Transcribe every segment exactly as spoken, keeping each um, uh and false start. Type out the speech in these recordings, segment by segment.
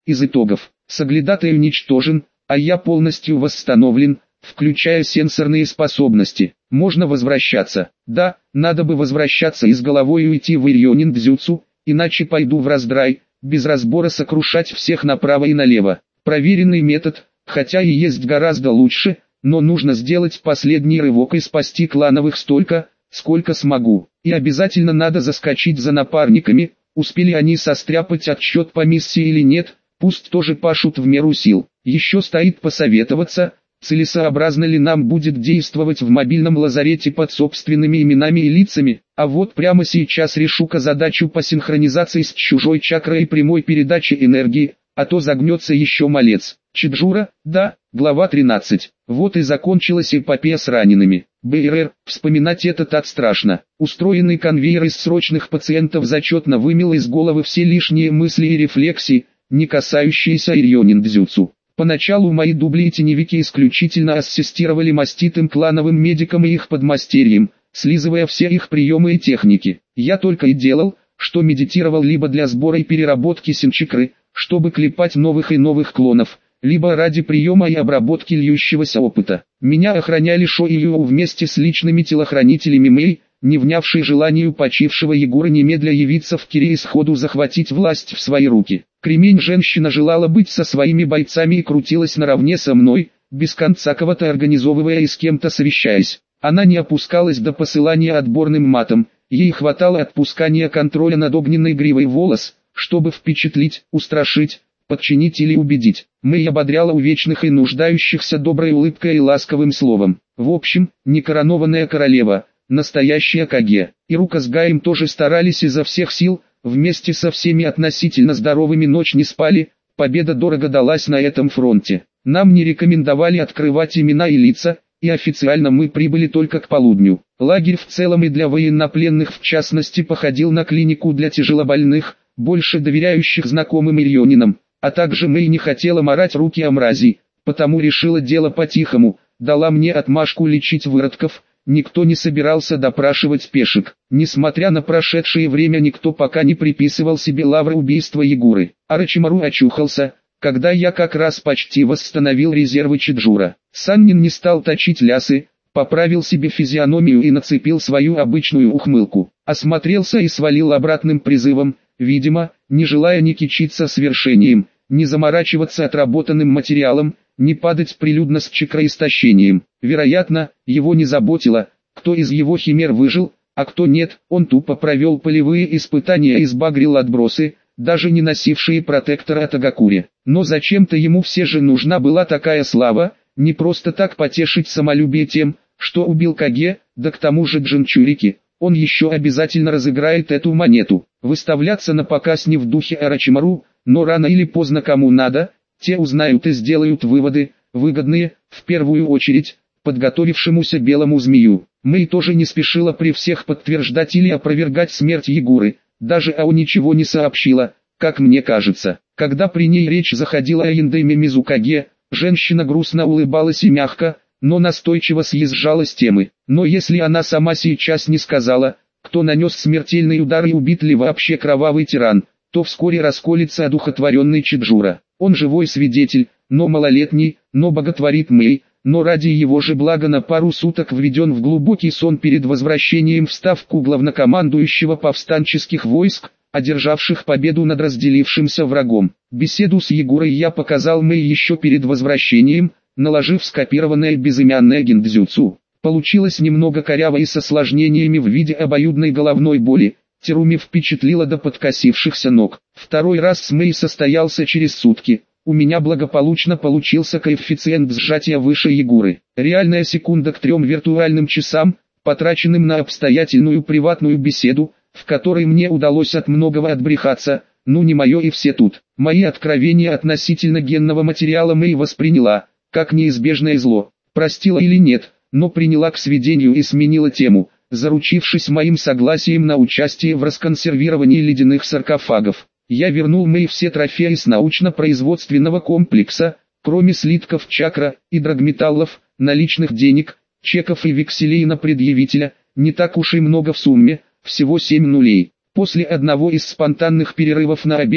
Из итогов. Соглядатай уничтожен, а я полностью восстановлен, включая сенсорные способности. Можно возвращаться. Да, надо бы возвращаться и с головой уйти в Ирьонин-дзюцу, иначе пойду в раздрай, без разбора сокрушать всех направо и налево. Проверенный метод, хотя и есть гораздо лучше, но нужно сделать последний рывок и спасти клановых столько, сколько смогу. И обязательно надо заскочить за напарниками, успели они состряпать отчет по миссии или нет, пусть тоже пашут в меру сил. Еще стоит посоветоваться, целесообразно ли нам будет действовать в мобильном лазарете под собственными именами и лицами, а вот прямо сейчас решу-ка задачу по синхронизации с чужой чакрой и прямой передаче энергии, а то загнется еще малец. Чеджура, да, глава тринадцать. Вот и закончилась эпопея с ранеными. БРР, вспоминать это так страшно. Устроенный конвейер из срочных пациентов зачетно вымел из головы все лишние мысли и рефлексии, не касающиеся Ирьонин-дзюцу. Поначалу мои дубли и теневики исключительно ассистировали маститым клановым медикам и их подмастерьям, слизывая все их приемы и техники. Я только и делал, что медитировал либо для сбора и переработки синчакры, чтобы клепать новых и новых клонов, либо ради приема и обработки льющегося опыта. Меня охраняли Шо и Ю вместе с личными телохранителями Мэй, не внявшей желанию почившего Егора немедля явиться в Кире и сходу захватить власть в свои руки. Кремень женщина желала быть со своими бойцами и крутилась наравне со мной, без конца кого-то организовывая и с кем-то совещаясь. Она не опускалась до посылания отборным матом, ей хватало отпускания контроля над огненной гривой волос, чтобы впечатлить, устрашить, подчинить или убедить. Мэй ободряла увечных и нуждающихся доброй улыбкой и ласковым словом. В общем, некоронованная королева, настоящая Каге. Ирука с Гаем тоже старались изо всех сил, вместе со всеми относительно здоровыми ночь не спали, победа дорого далась на этом фронте. Нам не рекомендовали открывать имена и лица, и официально мы прибыли только к полудню. Лагерь в целом и для военнопленных в частности походил на клинику для тяжелобольных, больше доверяющих знакомым Ирьонинам, а также Мэй не хотела марать руки о мрази, потому решила дело по-тихому, дала мне отмашку лечить выродков. Никто не собирался допрашивать пешек. Несмотря на прошедшее время, никто пока не приписывал себе лавры убийства Егоры. Орочимару очухался, когда я как раз почти восстановил резервы Чеджура. Саннин не стал точить лясы, поправил себе физиономию и нацепил свою обычную ухмылку. Осмотрелся и свалил обратным призывом, видимо, не желая ни кичиться свершением, ни заморачиваться отработанным материалом, не падать прилюдно с чакроистощением. Вероятно, его не заботило, кто из его химер выжил, а кто нет. Он тупо провел полевые испытания и сбагрил отбросы, даже не носившие протектора от Агакури. Но зачем-то ему все же нужна была такая слава, не просто так потешить самолюбие тем, что убил Каге, да к тому же Джинчурики. Он еще обязательно разыграет эту монету. Выставляться на показ не в духе Орочимару, но рано или поздно кому надо, те узнают и сделают выводы, выгодные, в первую очередь, подготовившемуся белому змею. Мэй тоже не спешила при всех подтверждать или опровергать смерть Егоры, даже Ао ничего не сообщила, как мне кажется. Когда при ней речь заходила о Яндеме Мизукаге, женщина грустно улыбалась и мягко, но настойчиво съезжала с темы. Но если она сама сейчас не сказала, кто нанес смертельный удар и убит ли вообще кровавый тиран, то вскоре расколется одухотворенный Чеджура. Он живой свидетель, но малолетний, но боготворит Мэй, но ради его же блага на пару суток введен в глубокий сон перед возвращением в ставку главнокомандующего повстанческих войск, одержавших победу над разделившимся врагом. Беседу с Егорой я показал Мэй еще перед возвращением, наложив скопированное безымянное гиндзюцу. Получилось немного коряво и с осложнениями в виде обоюдной головной боли. Теруми впечатлила до подкосившихся ног. Второй раз с Мэй состоялся через сутки. У меня благополучно получился коэффициент сжатия выше Егоры. Реальная секунда к трем виртуальным часам, потраченным на обстоятельную приватную беседу, в которой мне удалось от многого отбрехаться, ну не мое и все тут. Мои откровения относительно генного материала Мэй восприняла, как неизбежное зло. Простила или нет, но приняла к сведению и сменила тему, заручившись моим согласием на участие в расконсервировании ледяных саркофагов. Я вернул Мэй все трофеи с научно-производственного комплекса, кроме слитков чакра и драгметаллов, наличных денег, чеков и векселей на предъявителя, не так уж и много в сумме, всего семь нулей. После одного из спонтанных перерывов на обед,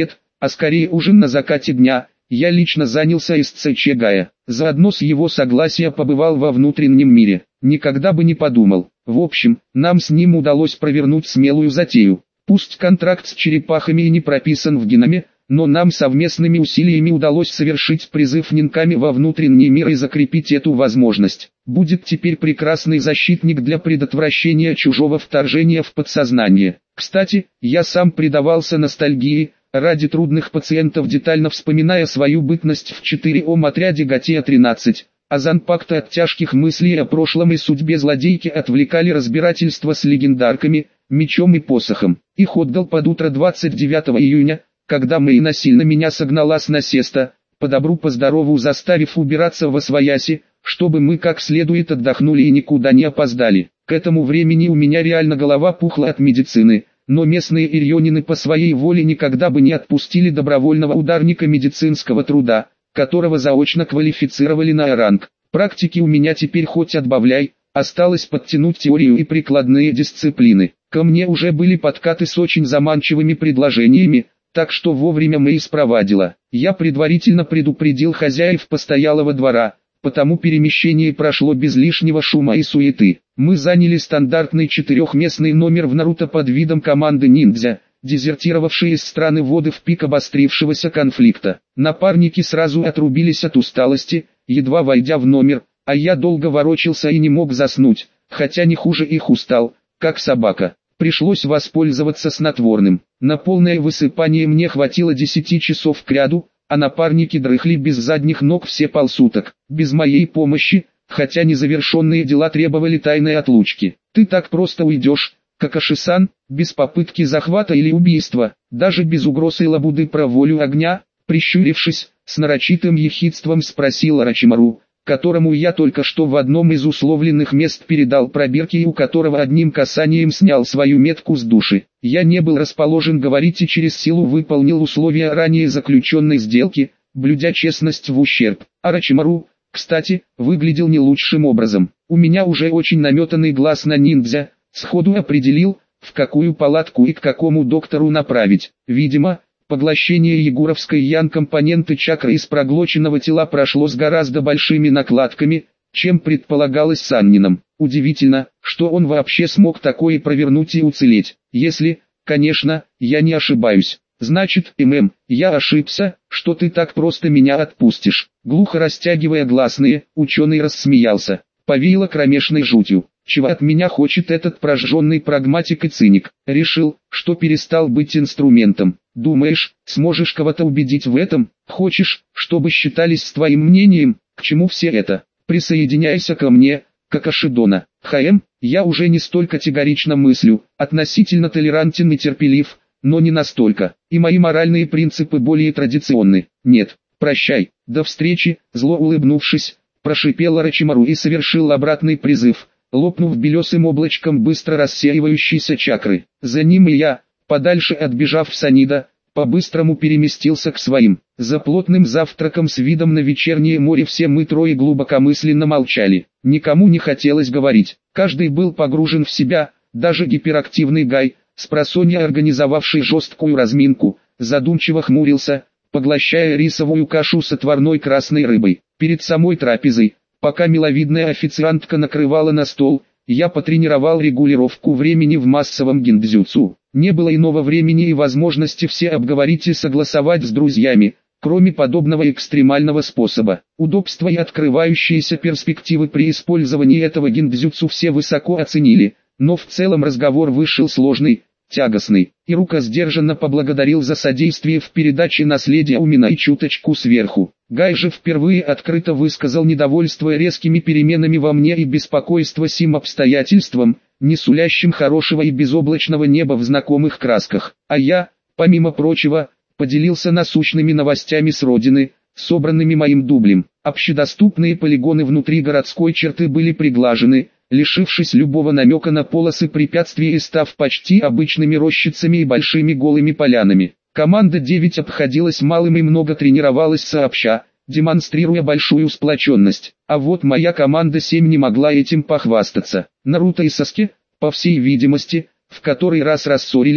а скорее ужин на закате дня, я лично занялся эс цэ че Гая. Заодно с его согласия побывал во внутреннем мире. Никогда бы не подумал. В общем, нам с ним удалось провернуть смелую затею. Пусть контракт с черепахами и не прописан в геноме, но нам совместными усилиями удалось совершить призыв нинками во внутренний мир и закрепить эту возможность. Будет теперь прекрасный защитник для предотвращения чужого вторжения в подсознание. Кстати, я сам предавался ностальгии, ради трудных пациентов детально вспоминая свою бытность в четыре ом отряде Гатея тринадцать. А занпакта от тяжких мыслей о прошлом и судьбе злодейки отвлекали разбирательства с легендарками, мечом и посохом. Их отдал под утро двадцать девятого июня, когда Мэй насильно меня согнала с насеста, по добру по здорову заставив убираться восвояси, чтобы мы как следует отдохнули и никуда не опоздали. К этому времени у меня реально голова пухла от медицины, но местные ирьонины по своей воле никогда бы не отпустили добровольного ударника медицинского труда, которого заочно квалифицировали на ранг. Практики у меня теперь хоть отбавляй, осталось подтянуть теорию и прикладные дисциплины. Ко мне уже были подкаты с очень заманчивыми предложениями, так что вовремя Мэй спровадила. Я предварительно предупредил хозяев постоялого двора, потому перемещение прошло без лишнего шума и суеты. Мы заняли стандартный четырехместный номер в Наруто под видом команды ниндзя, дезертировавшие из страны воды в пик обострившегося конфликта. Напарники сразу отрубились от усталости, едва войдя в номер, а я долго ворочался и не мог заснуть, хотя не хуже их устал, как собака. Пришлось воспользоваться снотворным. На полное высыпание мне хватило десяти часов кряду, а напарники дрыхли без задних ног все полсуток, без моей помощи, хотя незавершенные дела требовали тайной отлучки. Ты так просто уйдешь, Какаши-сан, без попытки захвата или убийства, даже без угроз и лабуды про волю огня, прищурившись, с нарочитым ехидством спросил Орочимару, которому я только что в одном из условленных мест передал пробирки и у которого одним касанием снял свою метку с души. Я не был расположен говорить и через силу выполнил условия ранее заключенной сделки, блюдя честность в ущерб. Орочимару, кстати, выглядел не лучшим образом. У меня уже очень наметанный глаз на ниндзя, сходу определил, в какую палатку и к какому доктору направить. Видимо, поглощение егуровской ян-компоненты чакры из проглоченного тела прошло с гораздо большими накладками, чем предполагалось Саннином. Удивительно, что он вообще смог такое провернуть и уцелеть. Если, конечно, я не ошибаюсь. Значит, ММ, я ошибся, что ты так просто меня отпустишь. Глухо растягивая гласные, ученый рассмеялся. Повеяло кромешной жутью. Чего от меня хочет этот прожженный прагматик и циник? Решил, что перестал быть инструментом. Думаешь, сможешь кого-то убедить в этом? Хочешь, чтобы считались с твоим мнением? К чему все это? Присоединяйся ко мне, Какашидона. ХМ, я уже не столь категорично мыслю, относительно толерантен и терпелив, но не настолько. И мои моральные принципы более традиционны. Нет, прощай, до встречи, зло улыбнувшись, прошипел Орочимару и совершил обратный призыв, лопнув белесым облачком быстро рассеивающейся чакры. За ним и я, подальше отбежав в Санида, по-быстрому переместился к своим. За плотным завтраком с видом на вечернее море все мы трое глубокомысленно молчали. Никому не хотелось говорить. Каждый был погружен в себя, даже гиперактивный Гай, спросонья организовавший жесткую разминку, задумчиво хмурился, поглощая рисовую кашу с отварной красной рыбой. Перед самой трапезой, пока миловидная официантка накрывала на стол, я потренировал регулировку времени в массовом гиндзюцу. Не было иного времени и возможности все обговорить и согласовать с друзьями, кроме подобного экстремального способа. Удобства и открывающиеся перспективы при использовании этого гиндзюцу все высоко оценили, но в целом разговор вышел сложный, тягостный. Ирука сдержанно поблагодарил за содействие в передаче наследия Умина и чуточку сверху. Гай же впервые открыто высказал недовольство резкими переменами во мне и беспокойство сим обстоятельством, не сулящим хорошего и безоблачного неба в знакомых красках. А я, помимо прочего, поделился насущными новостями с родины, собранными моим дублем. Общедоступные полигоны внутри городской черты были приглажены, лишившись любого намека на полосы препятствий и став почти обычными рощицами и большими голыми полянами. Команда девять обходилась малым и много тренировалась сообща, демонстрируя большую сплоченность. А вот моя команда семь не могла этим похвастаться. Наруто и Саске, по всей видимости, в который раз рассорились,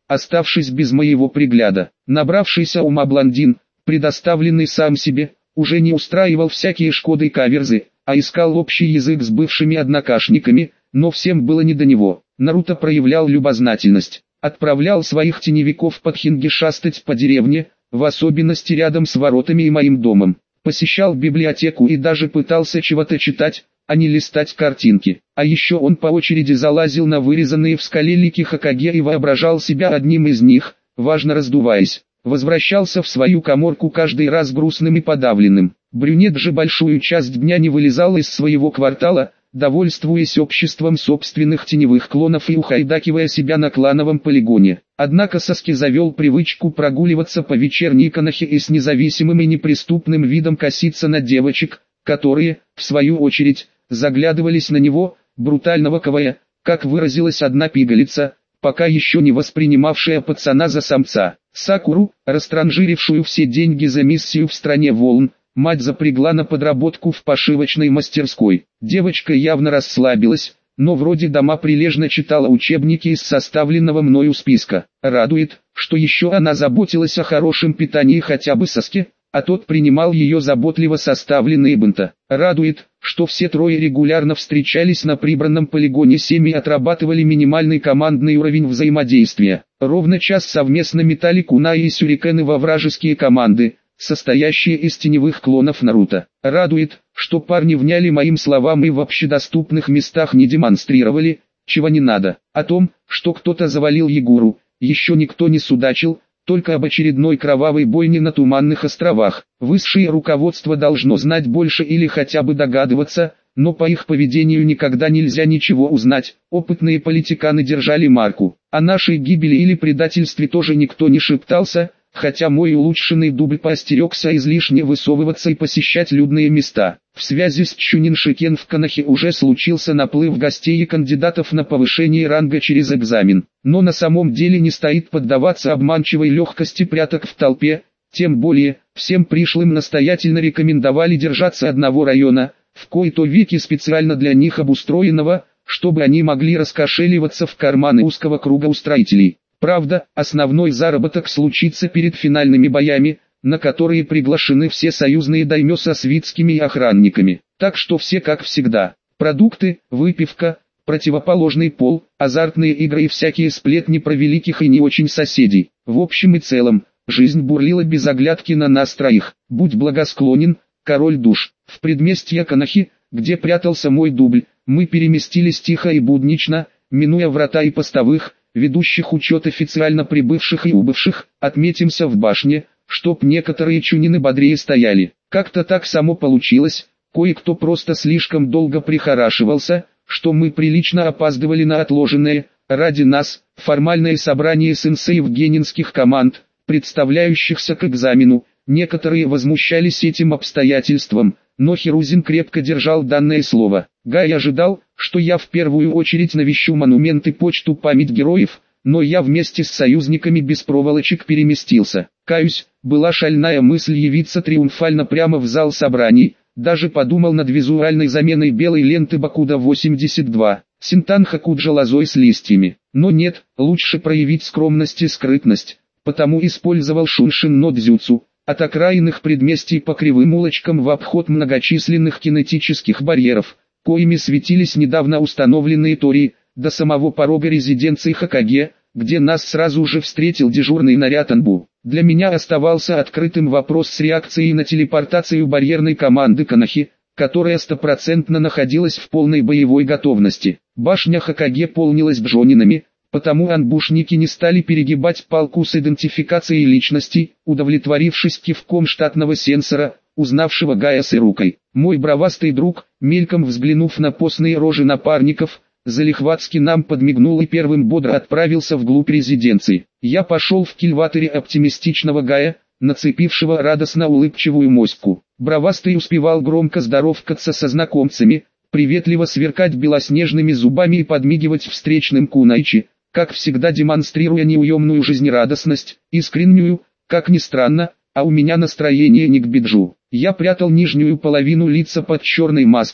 оставшись без моего пригляда. Набравшийся ума блондин, предоставленный сам себе, уже не устраивал всякие шкоды и каверзы, а искал общий язык с бывшими однокашниками, но всем было не до него. Наруто проявлял любознательность, отправлял своих теневиков под Хинги шастать по деревне, в особенности рядом с воротами и моим домом. Посещал библиотеку и даже пытался чего-то читать, а не листать картинки. А еще он по очереди залазил на вырезанные в скале лики Хокаге и воображал себя одним из них, важно раздуваясь. Возвращался в свою каморку каждый раз грустным и подавленным. Брюнет же большую часть дня не вылезал из своего квартала, довольствуясь обществом собственных теневых клонов и ухайдакивая себя на клановом полигоне. Однако Саски завел привычку прогуливаться по вечерней Конохе и с независимым и неприступным видом коситься на девочек, которые, в свою очередь, заглядывались на него, брутального кавая, как выразилась одна пигалица, пока еще не воспринимавшая пацана за самца. Сакуру, растранжирившую все деньги за миссию в стране волн, мать запрягла на подработку в пошивочной мастерской. Девочка явно расслабилась, но вроде дома прилежно читала учебники из составленного мною списка. Радует, что еще она заботилась о хорошем питании хотя бы Саске, а тот принимал ее заботливо составленные бенто. Радует, что все трое регулярно встречались на прибранном полигоне семь и отрабатывали минимальный командный уровень взаимодействия. Ровно час совместно метали кунаи и сюрикены во вражеские команды, состоящие из теневых клонов Наруто. Радует, что парни вняли моим словам и в общедоступных местах не демонстрировали, чего не надо. О том, что кто-то завалил Егуру, еще никто не судачил, только об очередной кровавой бойне на Туманных островах. Высшее руководство должно знать больше или хотя бы догадываться, но по их поведению никогда нельзя ничего узнать. Опытные политиканы держали марку. О нашей гибели или предательстве тоже никто не шептался, хотя мой улучшенный дубль поостерегся излишне высовываться и посещать людные места. В связи с Чунин-Шикен в Конохе уже случился наплыв гостей и кандидатов на повышение ранга через экзамен. Но на самом деле не стоит поддаваться обманчивой легкости пряток в толпе, тем более, всем пришлым настоятельно рекомендовали держаться одного района, в кои-то веки специально для них обустроенного, чтобы они могли раскошеливаться в карманы узкого круга устроителей. Правда, основной заработок случится перед финальными боями, на которые приглашены все союзные даймё со свитскими и охранниками. Так что все как всегда. Продукты, выпивка, противоположный пол, азартные игры и всякие сплетни про великих и не очень соседей. В общем и целом, жизнь бурлила без оглядки на нас троих. Будь благосклонен, король душ. В предместье Конохи, где прятался мой дубль, мы переместились тихо и буднично, минуя врата и постовых, ведущих учет официально прибывших и убывших. Отметимся в башне, чтоб некоторые чунины бодрее стояли. Как-то так само получилось, кое-кто просто слишком долго прихорашивался, что мы прилично опаздывали на отложенное, ради нас, формальное собрание сенсеев генинских команд, представляющихся к экзамену. Некоторые возмущались этим обстоятельством, но Хирузин крепко держал данное слово. Гай ожидал, что я в первую очередь навещу монумент и почту память героев, но я вместе с союзниками без проволочек переместился. Каюсь, была шальная мысль явиться триумфально прямо в зал собраний, даже подумал над визуальной заменой белой ленты Бакуда восемьдесят два, Синтан Хакуджа лозой с листьями. Но нет, лучше проявить скромность и скрытность, потому использовал Шуншин но дзюцу, от окраинных предместий по кривым улочкам в обход многочисленных кинетических барьеров, коими светились недавно установленные тории, до самого порога резиденции Хокаге, где нас сразу же встретил дежурный наряд Анбу. Для меня оставался открытым вопрос с реакцией на телепортацию барьерной команды Конохи, которая стопроцентно находилась в полной боевой готовности. Башня Хокаге полнилась джонинами, потому анбушники не стали перегибать палку с идентификацией личностей, удовлетворившись кивком штатного сенсора, узнавшего Гая с Ирукой. Мой бравастый друг, мельком взглянув на постные рожи напарников, залихватски нам подмигнул и первым бодро отправился вглубь резиденции. Я пошел в кильваторе оптимистичного Гая, нацепившего радостно улыбчивую моську. Бравастый успевал громко здоровкаться со знакомцами, приветливо сверкать белоснежными зубами и подмигивать встречным кунайчи, как всегда демонстрируя неуемную жизнерадостность, искреннюю, как ни странно, а у меня настроение не к биджу. Я прятал нижнюю половину лица под черной маской,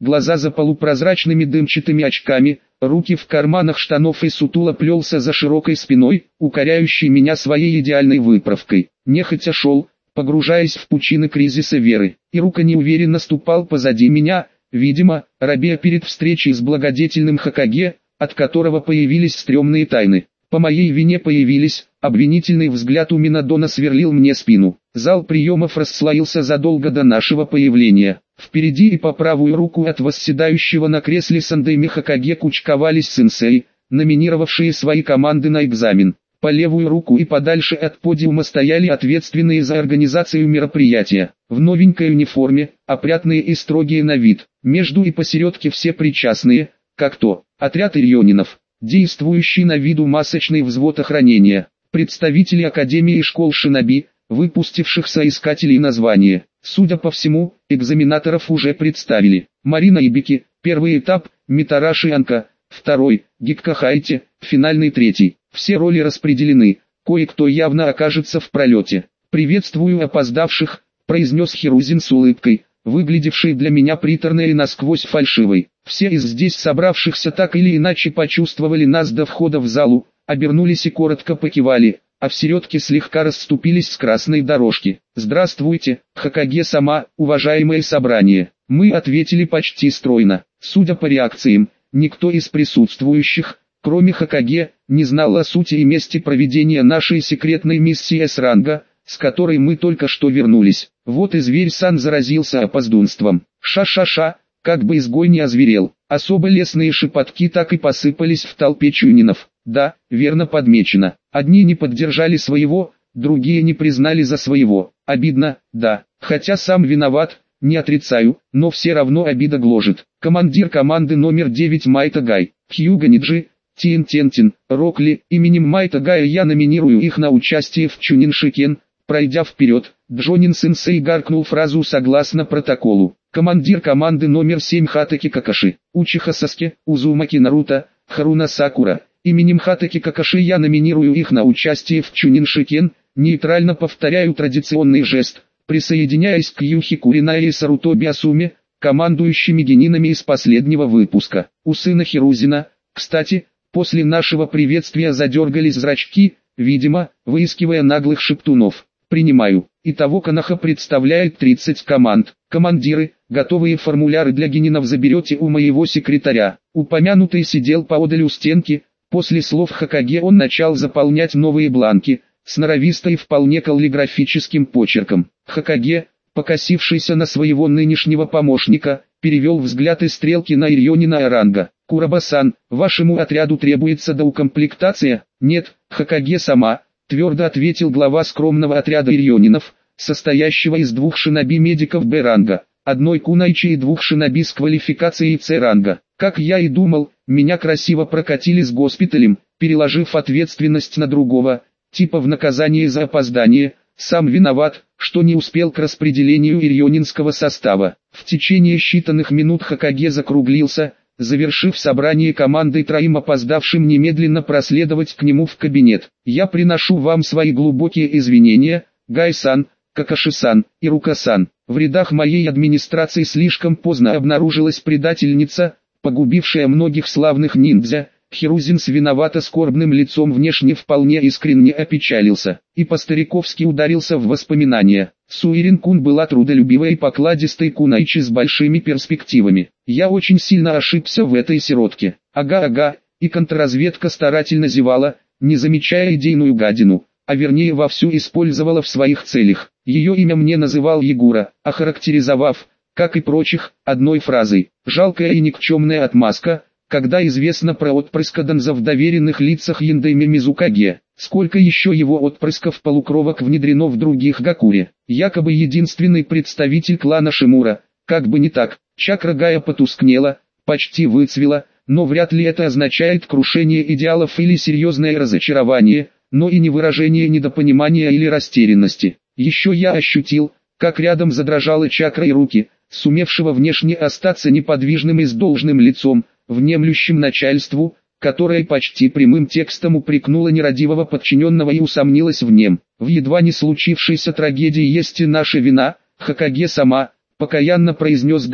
глаза за полупрозрачными дымчатыми очками, руки в карманах штанов и сутуло плелся за широкой спиной, укоряющий меня своей идеальной выправкой. Нехотя шел, погружаясь в пучины кризиса веры, и рука неуверенно ступал позади меня, видимо, робея перед встречей с благодетельным Хокаге, от которого появились стрёмные тайны. По моей вине появились, обвинительный взгляд у Минадона сверлил мне спину. Зал приемов расслоился задолго до нашего появления. Впереди и по правую руку от восседающего на кресле Сандайми Хокаге кучковались сенсеи, номинировавшие свои команды на экзамен. По левую руку и подальше от подиума стояли ответственные за организацию мероприятия, в новенькой униформе, опрятные и строгие на вид. Между и посередке все причастные, как то, отряд ирьонинов, действующий на виду масочный взвод охранения, представители Академии и школ шиноби, выпустивших соискателей названия. Судя по всему, экзаменаторов уже представили. Марина Ибики, первый этап, Митараши Анка, второй, Гикка Хайти, финальный третий. Все роли распределены, кое-кто явно окажется в пролете. «Приветствую опоздавших», — произнес Хирузин с улыбкой, выглядевшей для меня приторной и насквозь фальшивой. Все из здесь собравшихся так или иначе почувствовали нас до входа в залу, обернулись и коротко покивали, а в середке слегка расступились с красной дорожки. «Здравствуйте, Хокаге-сама, уважаемое собрание». Мы ответили почти стройно. Судя по реакциям, никто из присутствующих, кроме Хокаге, не знал о сути и месте проведения нашей секретной миссии С-ранга, с которой мы только что вернулись. Вот и зверь-сан заразился опоздунством. Ша-ша-ша, как бы изгой не озверел. Особо лесные шепотки так и посыпались в толпе чунинов. Да, верно подмечено. Одни не поддержали своего, другие не признали за своего. Обидно, да. Хотя сам виноват, не отрицаю, но все равно обида гложет. Командир команды номер девять Майта Гай, Хьюго Ниджи, Тин Тентин, Рокли, именем Майта Гая я номинирую их на участие в Чунин Шикен. Пройдя вперед, Джонин-сенсей гаркнул фразу согласно протоколу. Командир команды номер семь Хатаки Какаши, Учиха Саске, Узумаки Наруто, Харуна Сакура. Именем Хатаки Какаши я номинирую их на участие в Чунин Шикен. Нейтрально повторяю традиционный жест, присоединяясь к Юхи Куринае и Сарутоби Асуме, командующими генинами из последнего выпуска. У сына Хирузина, кстати, после нашего приветствия задергались зрачки, видимо, выискивая наглых шептунов. Принимаю. Итого Канаха представляет тридцать команд. Командиры, готовые формуляры для генинов заберете у моего секретаря. Упомянутый сидел поодаль у стенки. После слов Хокаге он начал заполнять новые бланки, сноровисто и вполне каллиграфическим почерком. Хокаге, покосившийся на своего нынешнего помощника, перевел взгляд и стрелки на Ирьонина Аранга. «Курабасан, вашему отряду требуется доукомплектация?» «Нет, Хокаге-сама», твердо ответил глава скромного отряда Ирьонинов, состоящего из двух шиноби-медиков Б-ранга, одной кунайчи и двух шиноби с квалификацией С-ранга. Как я и думал, меня красиво прокатили с госпиталем, переложив ответственность на другого, типа в наказание за опоздание. Сам виноват, что не успел к распределению ирьонинского состава. В течение считанных минут Хокаге закруглился, завершив собрание командой троим опоздавшим немедленно проследовать к нему в кабинет. «Я приношу вам свои глубокие извинения, Гай-сан, Какаши-сан и Рука-сан. В рядах моей администрации слишком поздно обнаружилась предательница, погубившая многих славных ниндзя». Хирузин с виновато скорбным лицом внешне вполне искренне опечалился, и по-стариковски ударился в воспоминания. Суирин-кун была трудолюбивой и покладистой кунайчи с большими перспективами. Я очень сильно ошибся в этой сиротке. Ага-ага, и контрразведка старательно зевала, не замечая идейную гадину, а вернее вовсю использовала в своих целях. Ее имя мне называл Егура, охарактеризовав, как и прочих, одной фразой: «Жалкая и никчемная отмазка», когда известно про отпрыска Данза в доверенных лицах Яндайме Мизукаге. Сколько еще его отпрысков-полукровок внедрено в других Гакуре? Якобы единственный представитель клана Шимура. Как бы не так, чакра Гая потускнела, почти выцвела, но вряд ли это означает крушение идеалов или серьезное разочарование, но и не выражение недопонимания или растерянности. Еще я ощутил, как рядом задрожала чакра и руки, сумевшего внешне остаться неподвижным и с должным лицом, внемлющим начальству, которое почти прямым текстом упрекнуло нерадивого подчиненного и усомнилось в нем. В едва не случившейся трагедии есть и наша вина, Хокаге-сама, покаянно произнес Гай,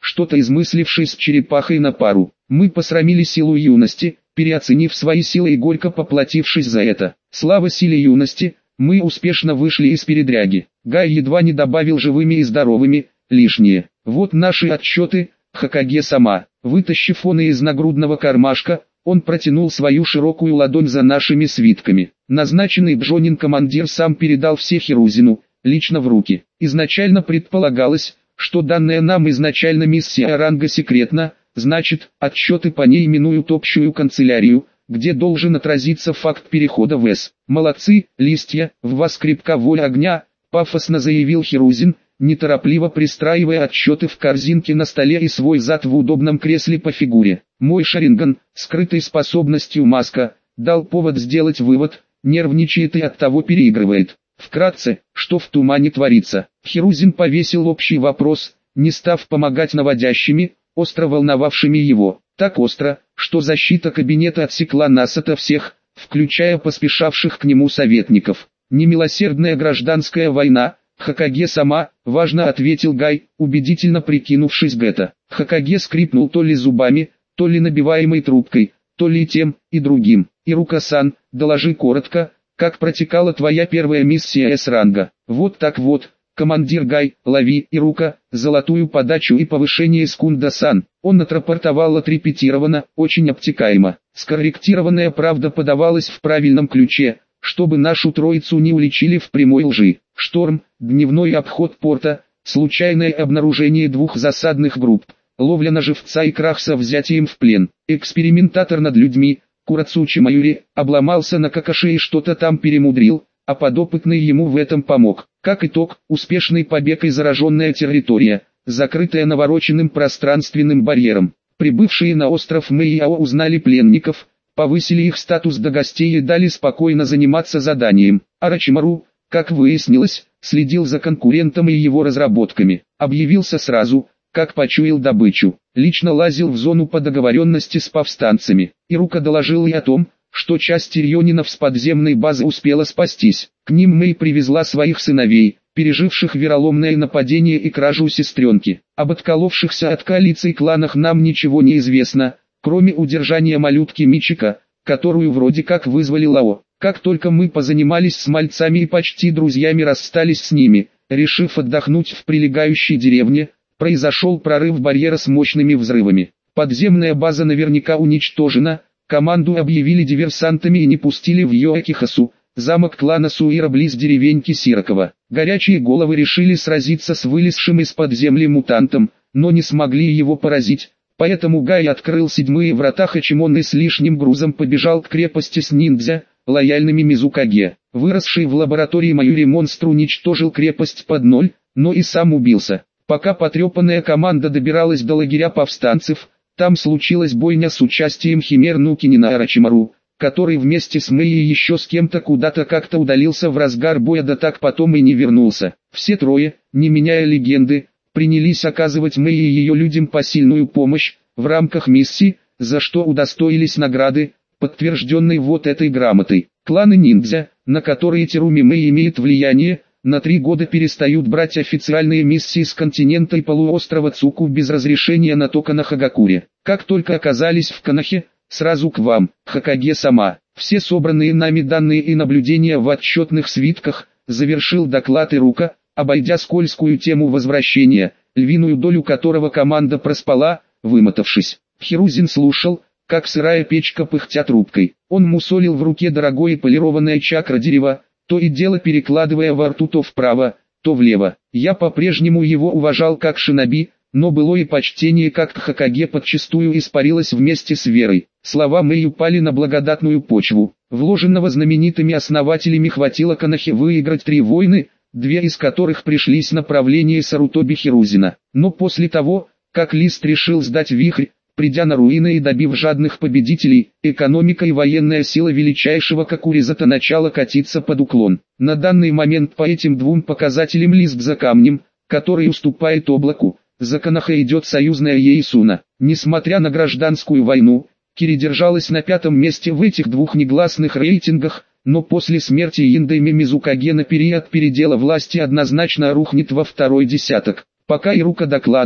что-то измысливший с черепахой на пару. Мы посрамили силу юности, переоценив свои силы и горько поплатившись за это. Слава силе юности, мы успешно вышли из передряги. Гай едва не добавил живыми и здоровыми, лишние. Вот наши отчеты, Хокаге-сама. Вытащив он из нагрудного кармашка, он протянул свою широкую ладонь за нашими свитками. Назначенный Бжонин командир сам передал все Хирузину, лично в руки. Изначально предполагалось, что данная нам изначально миссия ранга секретна, значит, отчеты по ней минуют общую канцелярию, где должен отразиться факт перехода в С. Молодцы, листья, в вас крепка воля огня, пафосно заявил Хирузин, неторопливо пристраивая отчеты в корзинке на столе и свой зад в удобном кресле по фигуре. Мой Шаринган, скрытой способностью Маска, дал повод сделать вывод, нервничает и оттого переигрывает. Вкратце, что в тумане творится? Хирузин повесил общий вопрос, не став помогать наводящими, остро волновавшими его. Так остро, что защита кабинета отсекла нас ото всех, включая поспешавших к нему советников. Немилосердная гражданская война, Хокаге-сама, важно ответил Гай, убедительно прикинувшись Гетто. Хокаге скрипнул то ли зубами, то ли набиваемой трубкой, то ли тем и другим. Ирука-сан, доложи коротко, как протекала твоя первая миссия С-ранга. Вот так вот, командир Гай, лови, Ирука, золотую подачу и повышение Скунда-сан. Он отрапортовал отрепетированно, очень обтекаемо. Скорректированная правда подавалась в правильном ключе, чтобы нашу троицу не уличили в прямой лжи. Шторм, дневной обход порта, случайное обнаружение двух засадных групп, ловля на живца и крах со взятием в плен. Экспериментатор над людьми, Курацучи Маюри, обломался на Какаши и что-то там перемудрил, а подопытный ему в этом помог. Как итог, успешный побег и зараженная территория, закрытая навороченным пространственным барьером. Прибывшие на остров Мэйяо узнали пленников, повысили их статус до гостей и дали спокойно заниматься заданием. Орочимару, как выяснилось, следил за конкурентом и его разработками. Объявился сразу, как почуял добычу. Лично лазил в зону по договоренности с повстанцами. Ирука доложил и о том, что часть Ирьонинов с подземной базы успела спастись. К ним Мэй привезла своих сыновей, переживших вероломное нападение и кражу сестренки. Об отколовшихся от коалиции кланах нам ничего не известно, кроме удержания малютки Мичика, которую вроде как вызвали Лао. Как только мы позанимались с мальцами и почти друзьями расстались с ними, решив отдохнуть в прилегающей деревне, произошел прорыв барьера с мощными взрывами. Подземная база наверняка уничтожена, команду объявили диверсантами и не пустили в Йоакихасу, замок клана Суира близ деревеньки Сирокова. Горячие головы решили сразиться с вылезшим из-под земли мутантом, но не смогли его поразить. Поэтому Гай открыл седьмые врата Хачимон и с лишним грузом побежал к крепости с ниндзя, лояльными Мизукаге. Выросший в лаборатории Маюри монстр уничтожил крепость под ноль, но и сам убился. Пока потрепанная команда добиралась до лагеря повстанцев, там случилась бойня с участием химер Нукинина Орочимару, который вместе с Мэй и еще с кем-то куда-то как-то удалился в разгар боя, да так потом и не вернулся. Все трое, не меняя легенды, принялись оказывать Мэй и ее людям посильную помощь, в рамках миссии, за что удостоились награды, подтвержденной вот этой грамотой. Кланы ниндзя, на которые Теруми Мэй имеет влияние, на три года перестают брать официальные миссии с континента и полуострова Цуку без разрешения Натока на Хагакуре. Как только оказались в Канахе, сразу к вам, Хокаге-сама. Все собранные нами данные и наблюдения в отчетных свитках, завершил доклад Ирука, обойдя скользкую тему возвращения, львиную долю которого команда проспала, вымотавшись. Хирузин слушал, как сырая печка пыхтя трубкой. Он мусолил в руке дорогое полированное чакра дерева, то и дело перекладывая во рту то вправо, то влево. Я по-прежнему его уважал как шиноби, но былое почтение как к Хокаге подчистую испарилось вместе с верой. Слова Мэй упали на благодатную почву. Вложенного знаменитыми основателями хватило Канахе выиграть три войны, две из которых пришлись на правление Сарутоби Хирузина. Но после того, как Лист решил сдать Вихрь, придя на руины и добив жадных победителей, экономика и военная сила величайшего Какуризата начала катиться под уклон. На данный момент по этим двум показателям Лист за камнем, который уступает облаку, за Канахе идет союзная Ейсуна. Несмотря на гражданскую войну, Кири держалась на пятом месте в этих двух негласных рейтингах, но после смерти Индайми Мизукаге на период передела власти однозначно рухнет во второй десяток. Пока Ирука докладывал,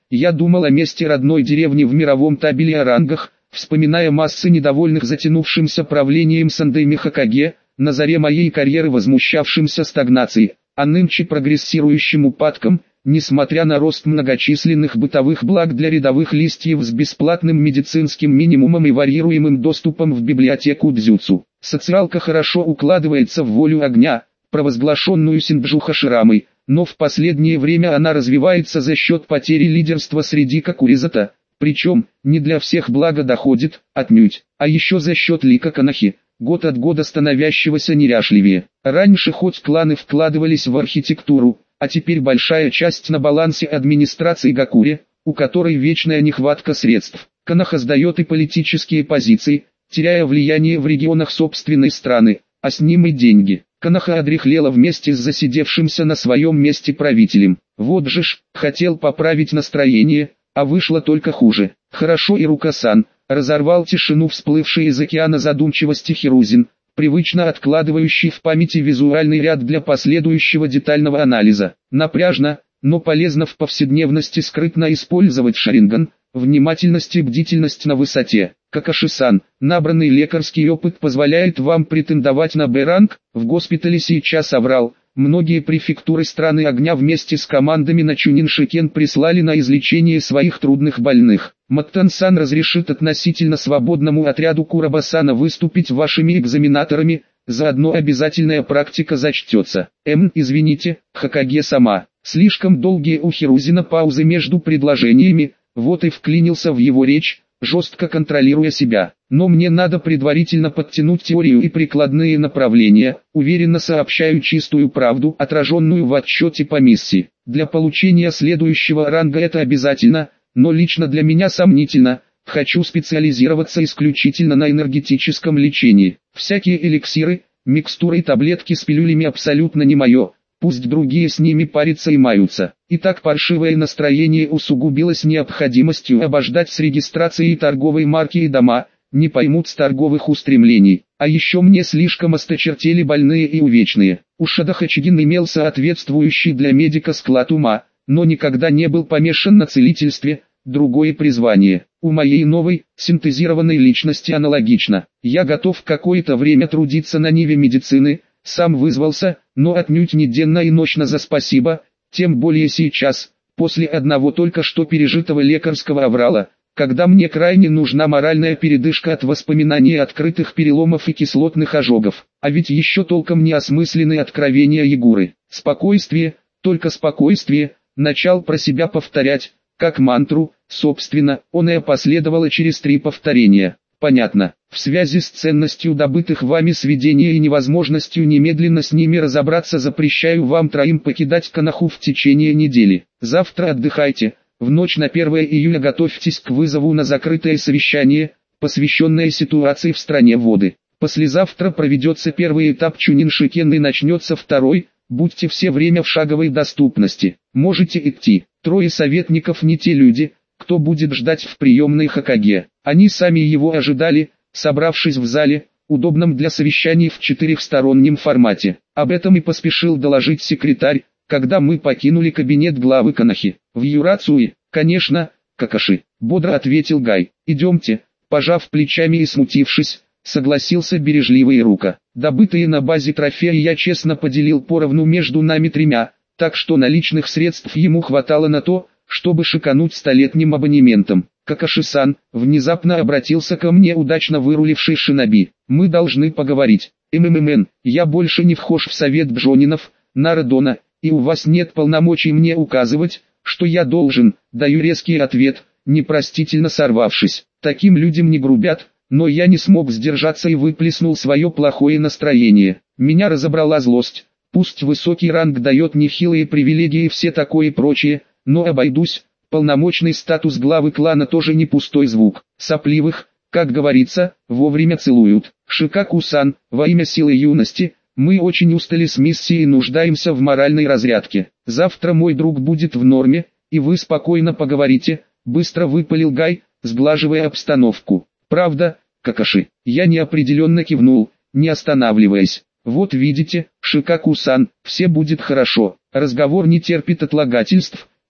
Я думал о месте родной деревни в мировом табеле о рангах, вспоминая массы недовольных затянувшимся правлением Сандэй Хокаге, на заре моей карьеры возмущавшимся стагнацией, а нынче прогрессирующим упадком, несмотря на рост многочисленных бытовых благ для рядовых листьев с бесплатным медицинским минимумом и варьируемым доступом в библиотеку дзюцу. Социалка хорошо укладывается в волю огня, провозглашенную Синджу Хаширамой, но в последнее время она развивается за счет потери лидерства среди Какуризата, причем не для всех благо доходит, отнюдь, а еще за счет Лика Канахи, год от года становящегося неряшливее. Раньше хоть кланы вкладывались в архитектуру, а теперь большая часть на балансе администрации Гакури, у которой вечная нехватка средств. Канаха сдает и политические позиции, теряя влияние в регионах собственной страны, а с ним и деньги. Канаха одряхлела вместе с засидевшимся на своем месте правителем. Вот же ж, хотел поправить настроение, а вышло только хуже. Хорошо, Ирука-сан, разорвал тишину всплывший из океана задумчивости Хирузин, привычно откладывающий в памяти визуальный ряд для последующего детального анализа. Напряжно, но полезно в повседневности скрытно использовать шаринган, внимательность и бдительность на высоте. Какаши-сан, набранный лекарский опыт позволяет вам претендовать на Б-ранг, в госпитале сейчас оврал. Многие префектуры страны огня вместе с командами на Чунин-Шикен прислали на излечение своих трудных больных. Маттан-сан разрешит относительно свободному отряду Курабасана выступить вашими экзаменаторами, заодно обязательная практика зачтется. М, извините, Хокаге-сама. Слишком долгие у Хирузина паузы между предложениями, вот и вклинился в его речь, жестко контролируя себя. Но мне надо предварительно подтянуть теорию и прикладные направления, уверенно сообщаю чистую правду, отраженную в отчете по миссии. Для получения следующего ранга это обязательно, но лично для меня сомнительно. Хочу специализироваться исключительно на энергетическом лечении. Всякие эликсиры, микстуры и таблетки с пилюлями абсолютно не мое. Пусть другие с ними парятся и маются. Итак, паршивое настроение усугубилось необходимостью обождать с регистрацией торговой марки и дома, не поймут с торговых устремлений. А еще мне слишком осточертели больные и увечные. У Шадахачигин имел соответствующий для медика склад ума, но никогда не был помешан на целительстве, другое призвание. У моей новой, синтезированной личности аналогично. Я готов какое-то время трудиться на ниве медицины, сам вызвался, но отнюдь не денно и ночно за спасибо, тем более сейчас, после одного только что пережитого лекарского аврала, когда мне крайне нужна моральная передышка от воспоминаний открытых переломов и кислотных ожогов. А ведь еще толком не осмыслены откровения Егуры. Спокойствие, только спокойствие, начал про себя повторять, как мантру, собственно, он и последовало через три повторения. Понятно. В связи с ценностью добытых вами сведений и невозможностью немедленно с ними разобраться запрещаю вам троим покидать Канаху в течение недели. Завтра отдыхайте, в ночь на первое июля готовьтесь к вызову на закрытое совещание, посвященное ситуации в стране воды. Послезавтра проведется первый этап Чунин-Шикен и начнется второй, будьте все время в шаговой доступности. Можете идти. Трое советников не те люди, кто будет ждать в приемной Хокаге. Они сами его ожидали, собравшись в зале, удобном для совещаний в четырехстороннем формате. Об этом и поспешил доложить секретарь, когда мы покинули кабинет главы Канахи. В Юрацуи, конечно, Какаши, бодро ответил Гай. Идемте, пожав плечами и смутившись, согласился бережливый Ирука. Добытые на базе трофеи я честно поделил поровну между нами тремя, так что наличных средств ему хватало на то, чтобы шикануть столетним абонементом. Какаши-сан, внезапно обратился ко мне удачно выруливший шиноби. Мы должны поговорить. МММН, я больше не вхож в совет Бжонинов, Нарадона, и у вас нет полномочий мне указывать, что я должен, даю резкий ответ, непростительно сорвавшись. Таким людям не грубят, но я не смог сдержаться и выплеснул свое плохое настроение. Меня разобрала злость. Пусть высокий ранг дает нехилые привилегии и все такое прочее, но обойдусь. Полномочный статус главы клана тоже не пустой звук. Сопливых, как говорится, вовремя целуют. Шикаку-сан, во имя силы юности, мы очень устали с миссией и нуждаемся в моральной разрядке. Завтра мой друг будет в норме, и вы спокойно поговорите, быстро выпалил Гай, сглаживая обстановку. Правда, Какаши? Я неопределенно кивнул, не останавливаясь. Вот видите, Шикаку-сан, все будет хорошо. Разговор не терпит отлагательств.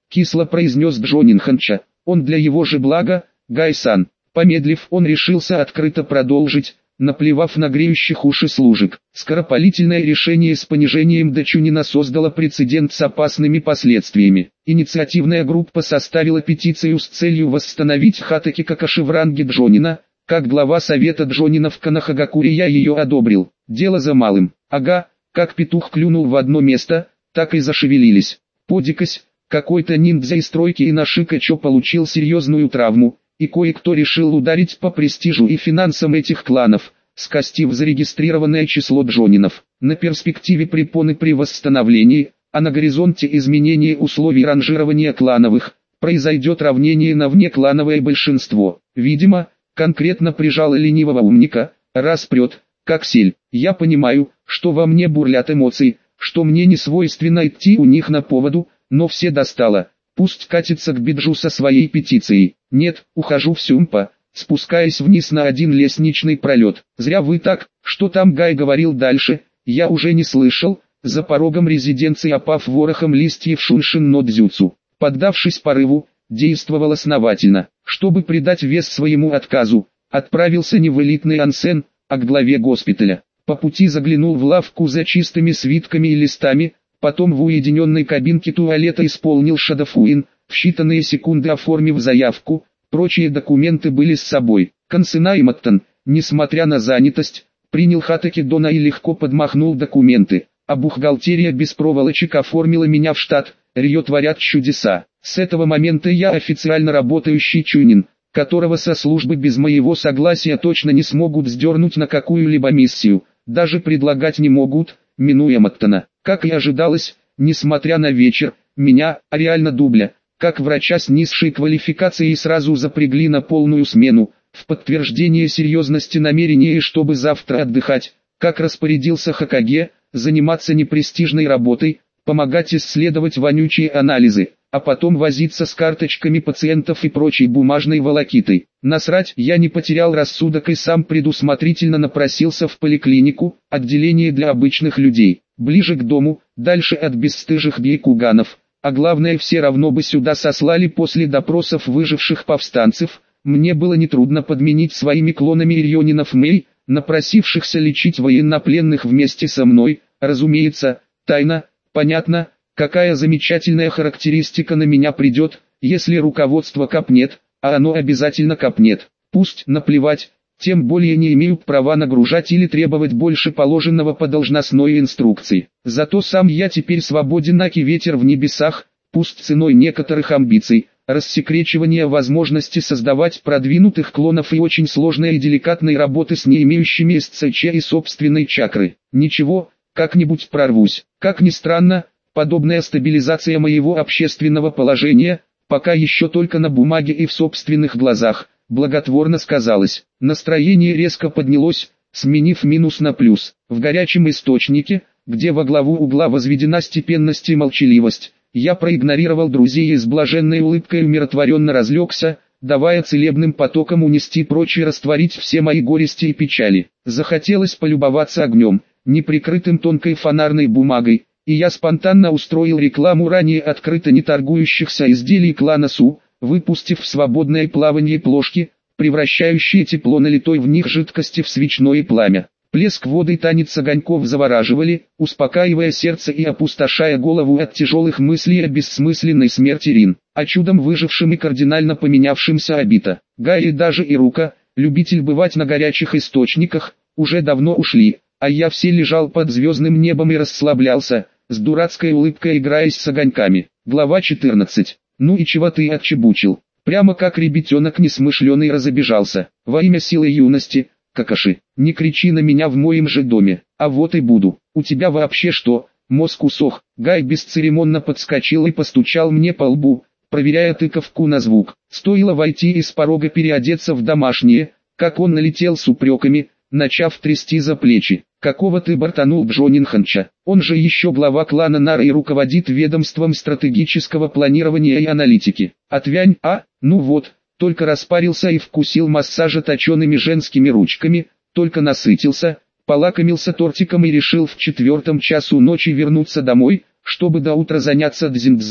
кисло произнес Джонин Ханча. Он для его же блага, Гай-сан. Помедлив, он решился открыто продолжить, наплевав на греющих уши служек. Скоропалительное решение с понижением Дачунина создало прецедент с опасными последствиями. Инициативная группа составила петицию с целью восстановить Хатаки Какаши в ранге Джонина. Как глава совета Джонина в Канахагакуре я ее одобрил. Дело за малым. Ага, как петух клюнул в одно место, так и зашевелились. Подикось, какой-то ниндзя из стройки Инашика-чо получил серьезную травму, и кое-кто решил ударить по престижу и финансам этих кланов, скостив зарегистрированное число Джонинов. На перспективе препоны при восстановлении, а на горизонте изменения условий ранжирования клановых, произойдет равнение на внеклановое большинство. Видимо, конкретно прижало ленивого умника, распрет, как сель. Я понимаю, что во мне бурлят эмоции, что мне не свойственно идти у них на поводу, но все достало. Пусть катится к Биджу со своей петицией. Нет, ухожу в Сюмпа, спускаясь вниз на один лестничный пролет. Зря вы так, что там Гай говорил дальше, я уже не слышал. За порогом резиденции, опав ворохом листьев Шуншин но Дзюцу, поддавшись порыву, действовал основательно. Чтобы придать вес своему отказу, отправился не в элитный ансен, а к главе госпиталя. По пути заглянул в лавку за чистыми свитками и листами, потом в уединенной кабинке туалета исполнил шадафуин, в считанные секунды оформив заявку, прочие документы были с собой. Консена Иматтон, несмотря на занятость, принял Хатаки Дона и легко подмахнул документы, а бухгалтерия без проволочек оформила меня в штат. Рио творят чудеса. С этого момента я официально работающий чунин, которого со службы без моего согласия точно не смогут сдернуть на какую-либо миссию, даже предлагать не могут, минуя Маттона. Как и ожидалось, несмотря на вечер, меня, а реально дубля, как врача с низшей квалификацией сразу запрягли на полную смену, в подтверждение серьезности намерения и чтобы завтра отдыхать, как распорядился Хокаге, заниматься непрестижной работой, помогать исследовать вонючие анализы, а потом возиться с карточками пациентов и прочей бумажной волокитой. Насрать, я не потерял рассудок и сам предусмотрительно напросился в поликлинику, отделение для обычных людей, ближе к дому, дальше от бесстыжих бейкуганов, а главное, все равно бы сюда сослали после допросов выживших повстанцев. Мне было нетрудно подменить своими клонами Ирьонинов Мэй, напросившихся лечить военнопленных вместе со мной, разумеется, тайно. Понятно, какая замечательная характеристика на меня придет, если руководство копнет, а оно обязательно копнет. Пусть наплевать, тем более не имеют права нагружать или требовать больше положенного по должностной инструкции. Зато сам я теперь свободен, аки ветер в небесах, пусть ценой некоторых амбиций, рассекречивания возможности создавать продвинутых клонов и очень сложной и деликатной работы с не имеющими СЦЧ и собственной чакры. Ничего, как-нибудь прорвусь. Как ни странно, подобная стабилизация моего общественного положения, пока еще только на бумаге и в собственных глазах, благотворно сказалась. Настроение резко поднялось, сменив минус на плюс. В горячем источнике, где во главу угла возведена степенность и молчаливость, я проигнорировал друзей и с блаженной улыбкой умиротворенно разлегся, давая целебным потокам унести прочь и растворить все мои горести и печали. Захотелось полюбоваться огнем, неприкрытым тонкой фонарной бумагой, и я спонтанно устроил рекламу ранее открыто не торгующихся изделий клана Су, выпустив в свободное плавание плошки, превращающие тепло налитой в них жидкости в свечное пламя. Плеск воды и танец огоньков завораживали, успокаивая сердце и опустошая голову от тяжелых мыслей о бессмысленной смерти Рин, о чудом выжившем и кардинально поменявшемся Обита. Гай и даже Ирука, любитель бывать на горячих источниках, уже давно ушли, а я все лежал под звездным небом и расслаблялся, с дурацкой улыбкой играясь с огоньками. Глава четырнадцать. Ну и чего ты отчебучил? Прямо как ребятенок несмышленый разобежался. Во имя силы юности, Какаши, не кричи на меня в моем же доме, а вот и буду. У тебя вообще что, мозг усох? Гай бесцеремонно подскочил и постучал мне по лбу, проверяя тыковку на звук. Стоило войти и с порога переодеться в домашнее, как он налетел с упреками, начав трясти за плечи. Какого ты бортанул Джонин Ханча? Он же еще глава клана Нара и руководит ведомством стратегического планирования и аналитики. Отвянь, а? Ну вот, только распарился и вкусил массажа точеными женскими ручками, только насытился, полакомился тортиком и решил в четвертом часу ночи вернуться домой, чтобы до утра заняться дзиндзен,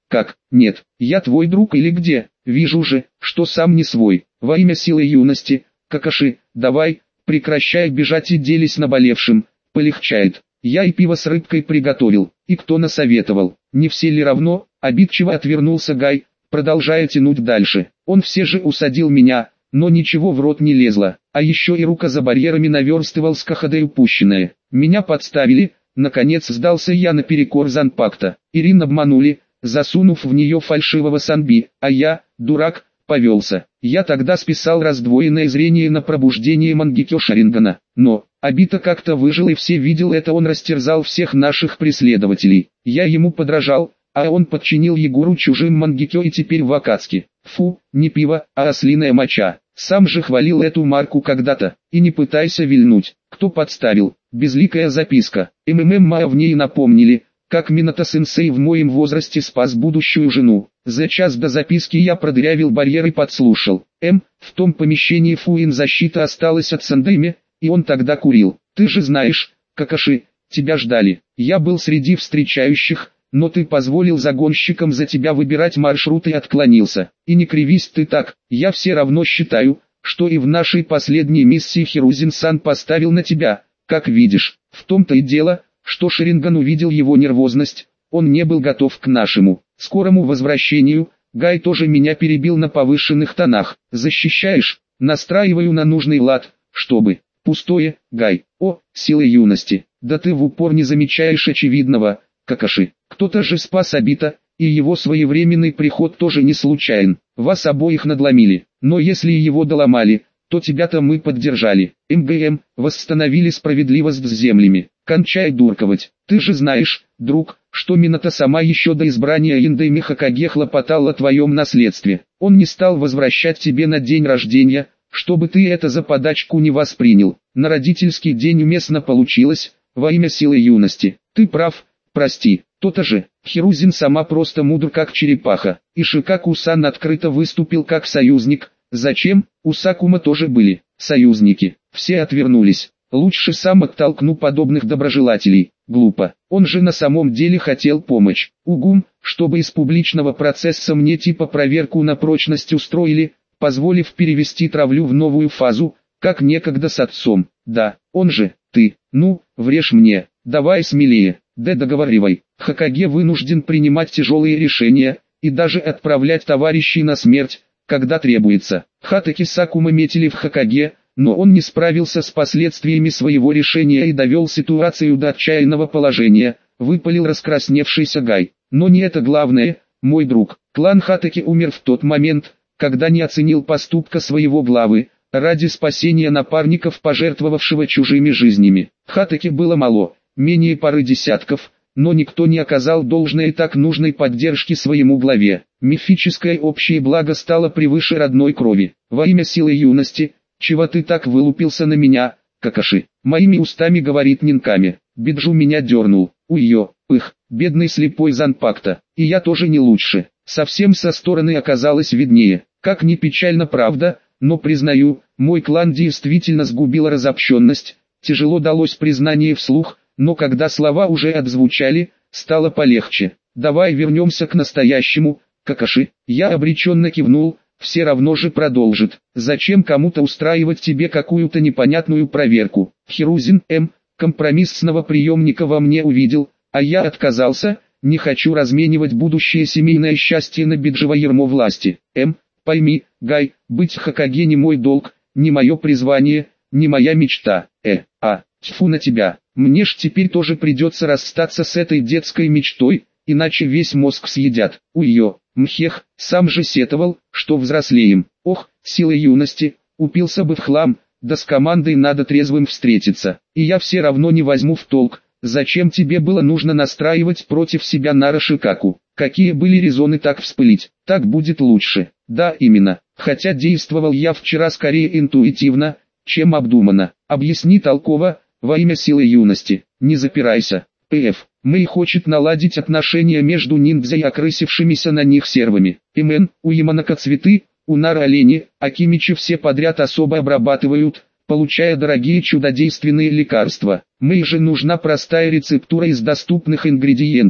Как? Нет, я твой друг или где? Вижу же, что сам не свой. Во имя силы юности, Какаши, давай, прекращай бежать и делись наболевшим, полегчает. Я и пиво с рыбкой приготовил, и кто насоветовал, не все ли равно? Обидчиво отвернулся Гай, продолжая тянуть дальше. Он все же усадил меня, но ничего в рот не лезло, а еще и рука за барьерами наверстывал с кахадой упущенное. Меня подставили, наконец сдался я наперекор Занпакта. Ирин обманули, засунув в нее фальшивого Санби, а я, дурак, повелся. Я тогда списал раздвоенное зрение на пробуждение Мангекё Шарингана, но Обита как-то выжил и все видел это, он растерзал всех наших преследователей. Я ему подражал, а он подчинил Егору чужим Мангекё и теперь в Акацке. Фу, не пиво, а ослиная моча. Сам же хвалил эту марку когда-то, и не пытайся вильнуть. Кто подставил? Безликая записка. МММа в ней напомнили, как Минато-сенсей в моем возрасте спас будущую жену. За час до записки я продырявил барьер и подслушал. М, в том помещении Фуин защита осталась от Сандайме, и он тогда курил. Ты же знаешь, Какаши, тебя ждали. Я был среди встречающих, но ты позволил загонщикам за тебя выбирать маршрут и отклонился. И не кривись ты так, я все равно считаю, что и в нашей последней миссии Хирузин-сан поставил на тебя, как видишь. В том-то и дело, что Шаринган увидел его нервозность, он не был готов к нашему скорому возвращению. Гай тоже меня перебил на повышенных тонах. Защищаешь? Настраиваю на нужный лад, чтобы... Пустое, Гай. О, сила юности. Да ты в упор не замечаешь очевидного, Какаши. Кто-то же спас Обита, и его своевременный приход тоже не случайен. Вас обоих надломили, но если его доломали, то тебя-то мы поддержали. МГМ, восстановили справедливость с землями. Кончай дурковать. Ты же знаешь, друг, что Минато сама еще до избрания Индайми Хокаге хлопотал о твоем наследстве. Он не стал возвращать тебе на день рождения, чтобы ты это за подачку не воспринял. На родительский день уместно получилось, во имя силы юности. Ты прав, прости. То-то же, Хирузин сама просто мудр как черепаха, и Шикаку-сан открыто выступил как союзник. Зачем? У Сакума тоже были союзники. Все отвернулись. Лучше сам оттолкну подобных доброжелателей. Глупо. Он же на самом деле хотел помочь. Угум, чтобы из публичного процесса мне типа проверку на прочность устроили, позволив перевести травлю в новую фазу, как некогда с отцом. Да, он же, ты, ну, врежь мне, давай смелее, да договаривай. Хокаге вынужден принимать тяжелые решения, и даже отправлять товарищей на смерть, когда требуется. Хатаки Сакума метили в Хокаге, но он не справился с последствиями своего решения и довел ситуацию до отчаянного положения, выпалил раскрасневшийся Гай. Но не это главное, мой друг. Клан Хатаки умер в тот момент, когда не оценил поступка своего главы, ради спасения напарников, пожертвовавшего чужими жизнями. Хатаки было мало, менее пары десятков, но никто не оказал должной и так нужной поддержки своему главе. Мифическое общее благо стало превыше родной крови. Во имя силы юности, чего ты так вылупился на меня, Какаши? Моими устами говорит Нинками. Биджу меня дернул. Уйо, их, бедный слепой Занпакта. И я тоже не лучше. Совсем со стороны оказалось виднее. Как ни печально, правда, но признаю, мой клан действительно сгубила разобщенность. Тяжело далось признание вслух, но когда слова уже отзвучали, стало полегче. Давай вернемся к настоящему, Какаши. Я обреченно кивнул, все равно же продолжит. Зачем кому-то устраивать тебе какую-то непонятную проверку? Хирузин М. компромиссного приемника во мне увидел, а я отказался. Не хочу разменивать будущее семейное счастье на биджево ярмо власти. М. Пойми, Гай, быть Хокаге не мой долг, не мое призвание, не моя мечта. Э, а, тьфу на тебя. Мне ж теперь тоже придется расстаться с этой детской мечтой, иначе весь мозг съедят. Уйо, мхех, сам же сетовал, что взрослеем. Ох, сила юности, упился бы в хлам, да с командой надо трезвым встретиться. И я все равно не возьму в толк, зачем тебе было нужно настраивать против себя Нара Шикаку. Какие были резоны так вспылить? Так будет лучше. Да, именно. Хотя действовал я вчера скорее интуитивно, чем обдуманно. Объясни толково, во имя силы юности. Не запирайся. Пф. Мэй хочет наладить отношения между ниндзя и окрысившимися на них сервами. Имен, у Яманака цветы, у Нара олени, а Кимичи все подряд особо обрабатывают, получая дорогие чудодейственные лекарства. Мэй же нужна простая рецептура из доступных ингредиентов,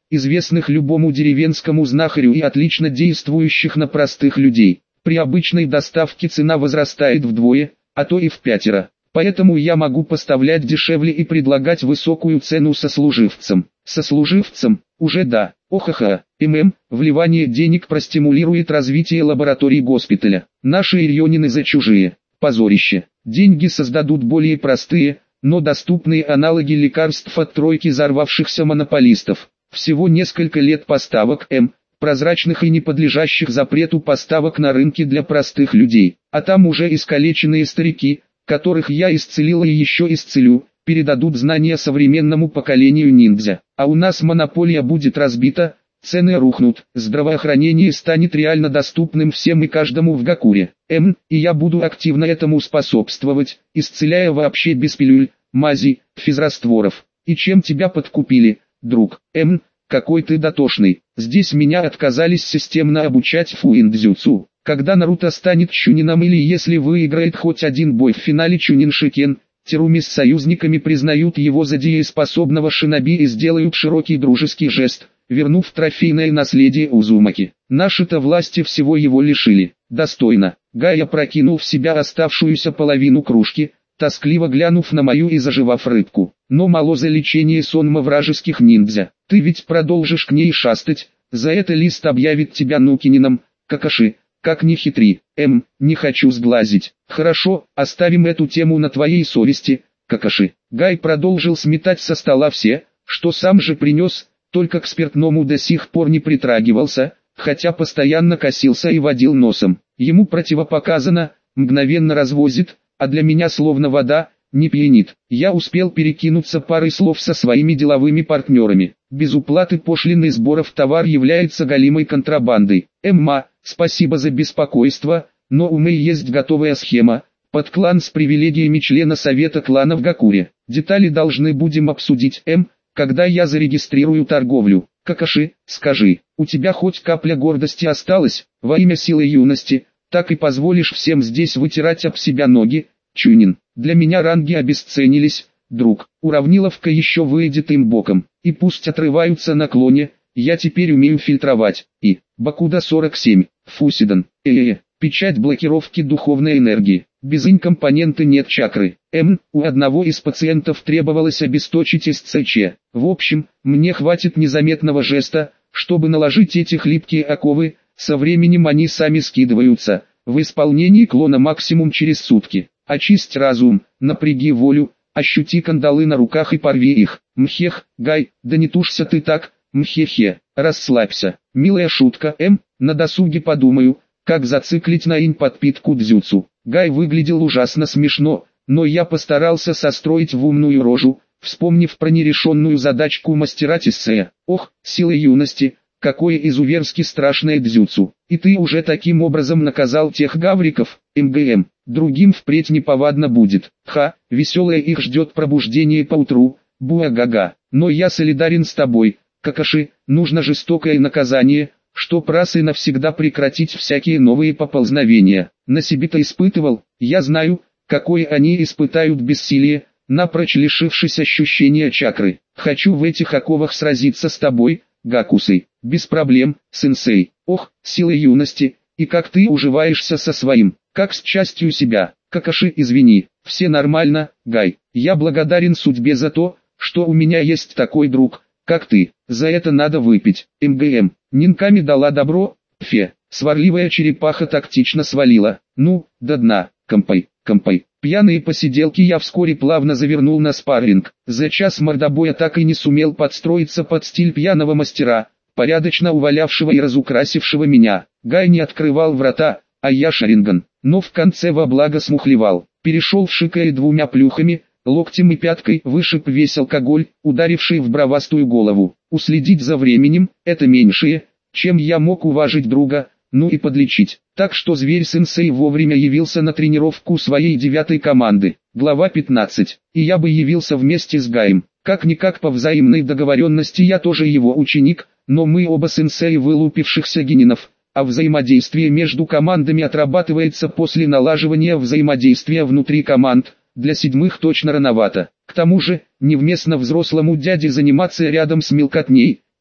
известных любому деревенскому знахарю и отлично действующих на простых людей. При обычной доставке цена возрастает вдвое, а то и в пятеро. Поэтому я могу поставлять дешевле и предлагать высокую цену сослуживцам. Сослуживцам, уже да, охаха, ММ, вливание денег простимулирует развитие лабораторий госпиталя. Наши ирионины за чужие, позорище. Деньги создадут более простые, но доступные аналоги лекарств от тройки взорвавшихся монополистов. Всего несколько лет поставок М, прозрачных и не подлежащих запрету поставок на рынке для простых людей. А там уже искалеченные старики, которых я исцелила и еще исцелю, передадут знания современному поколению ниндзя. А у нас монополия будет разбита, цены рухнут, здравоохранение станет реально доступным всем и каждому в Гакуре. М, и я буду активно этому способствовать, исцеляя вообще без пилюль, мазей, физрастворов. И чем тебя подкупили, друг? М, какой ты дотошный. Здесь меня отказались системно обучать фуиндзюцу. Когда Наруто станет Чунином или если выиграет хоть один бой в финале Чунин Шикен, Теруми с союзниками признают его за дееспособного шиноби и сделают широкий дружеский жест, вернув трофейное наследие Узумаки. Наши-то власти всего его лишили. Достойно. Гай прокинул в себя оставшуюся половину кружки, тоскливо глянув на мою и заживав рыбку. Но мало за лечение сонма вражеских ниндзя. Ты ведь продолжишь к ней шастать, за это лист объявит тебя Нукинином, Какаши. Как ни хитри, М, не хочу сглазить. Хорошо, оставим эту тему на твоей совести, Какаши. Гай продолжил сметать со стола все, что сам же принес, только к спиртному до сих пор не притрагивался, хотя постоянно косился и водил носом. Ему противопоказано, мгновенно развозит, а для меня словно вода, не пьянит. Я успел перекинуться парой слов со своими деловыми партнерами. Без уплаты пошлины сборов товар является галимой контрабандой. Эмма, спасибо за беспокойство, но у Мэй есть готовая схема, под клан с привилегиями члена совета клана в Гакуре. Детали должны будем обсудить, М, когда я зарегистрирую торговлю. Какаши, скажи, у тебя хоть капля гордости осталась, во имя силы юности, так и позволишь всем здесь вытирать об себя ноги, Чунин. Для меня ранги обесценились, друг, уравниловка еще выйдет им боком, и пусть отрываются на клоне, я теперь умею фильтровать, и, Бакуда сорок семь, Фусидан, э-э, печать блокировки духовной энергии, без инь-компоненты нет чакры, М, у одного из пациентов требовалось обесточить эс цэ че, в общем, мне хватит незаметного жеста, чтобы наложить эти хлипкие оковы, со временем они сами скидываются, в исполнении клона максимум через сутки. Очисть разум, напряги волю, ощути кандалы на руках и порви их. Мхех, Гай, да не тушься ты так, мхехе, расслабься. Милая шутка, М, на досуге подумаю, как зациклить на инь подпитку дзюцу. Гай выглядел ужасно смешно, но я постарался состроить в умную рожу, вспомнив про нерешенную задачку мастера Тиссея. Ох, сила юности, какое изуверски страшное дзюцу. И ты уже таким образом наказал тех гавриков, МГМ. Другим впредь неповадно будет. Ха, веселое их ждет пробуждение поутру, буа-га-га. Но я солидарен с тобой, Какаши, нужно жестокое наказание, чтоб раз и навсегда прекратить всякие новые поползновения. На себе-то испытывал, я знаю, какое они испытают бессилие, напрочь лишившись ощущения чакры. Хочу в этих оковах сразиться с тобой, Гакусой. Без проблем, сенсей. Ох, сила юности, и как ты уживаешься со своим. Как с частью себя. Какаши, извини, все нормально, Гай. Я благодарен судьбе за то, что у меня есть такой друг, как ты. За это надо выпить. МГМ. Нинками дала добро, Фе. Сварливая черепаха тактично свалила. Ну, до дна, компай, компай. Пьяные посиделки я вскоре плавно завернул на спарринг. За час мордобоя так и не сумел подстроиться под стиль пьяного мастера, порядочно увалявшего и разукрасившего меня. Гай не открывал врата, а я Шаринган. Но в конце во благо смухлевал, перешел шикая двумя плюхами, локтем и пяткой вышиб весь алкоголь, ударивший в бровастую голову. Уследить за временем – это меньшее, чем я мог уважить друга, ну и подлечить. Так что зверь-сенсей вовремя явился на тренировку своей девятой команды. Глава пятнадцать. И я бы явился вместе с Гаем. Как-никак по взаимной договоренности я тоже его ученик, но мы оба сенсеи вылупившихся генинов. А взаимодействие между командами отрабатывается после налаживания взаимодействия внутри команд, для седьмых точно рановато. К тому же, невместно взрослому дяде заниматься рядом с мелкотней,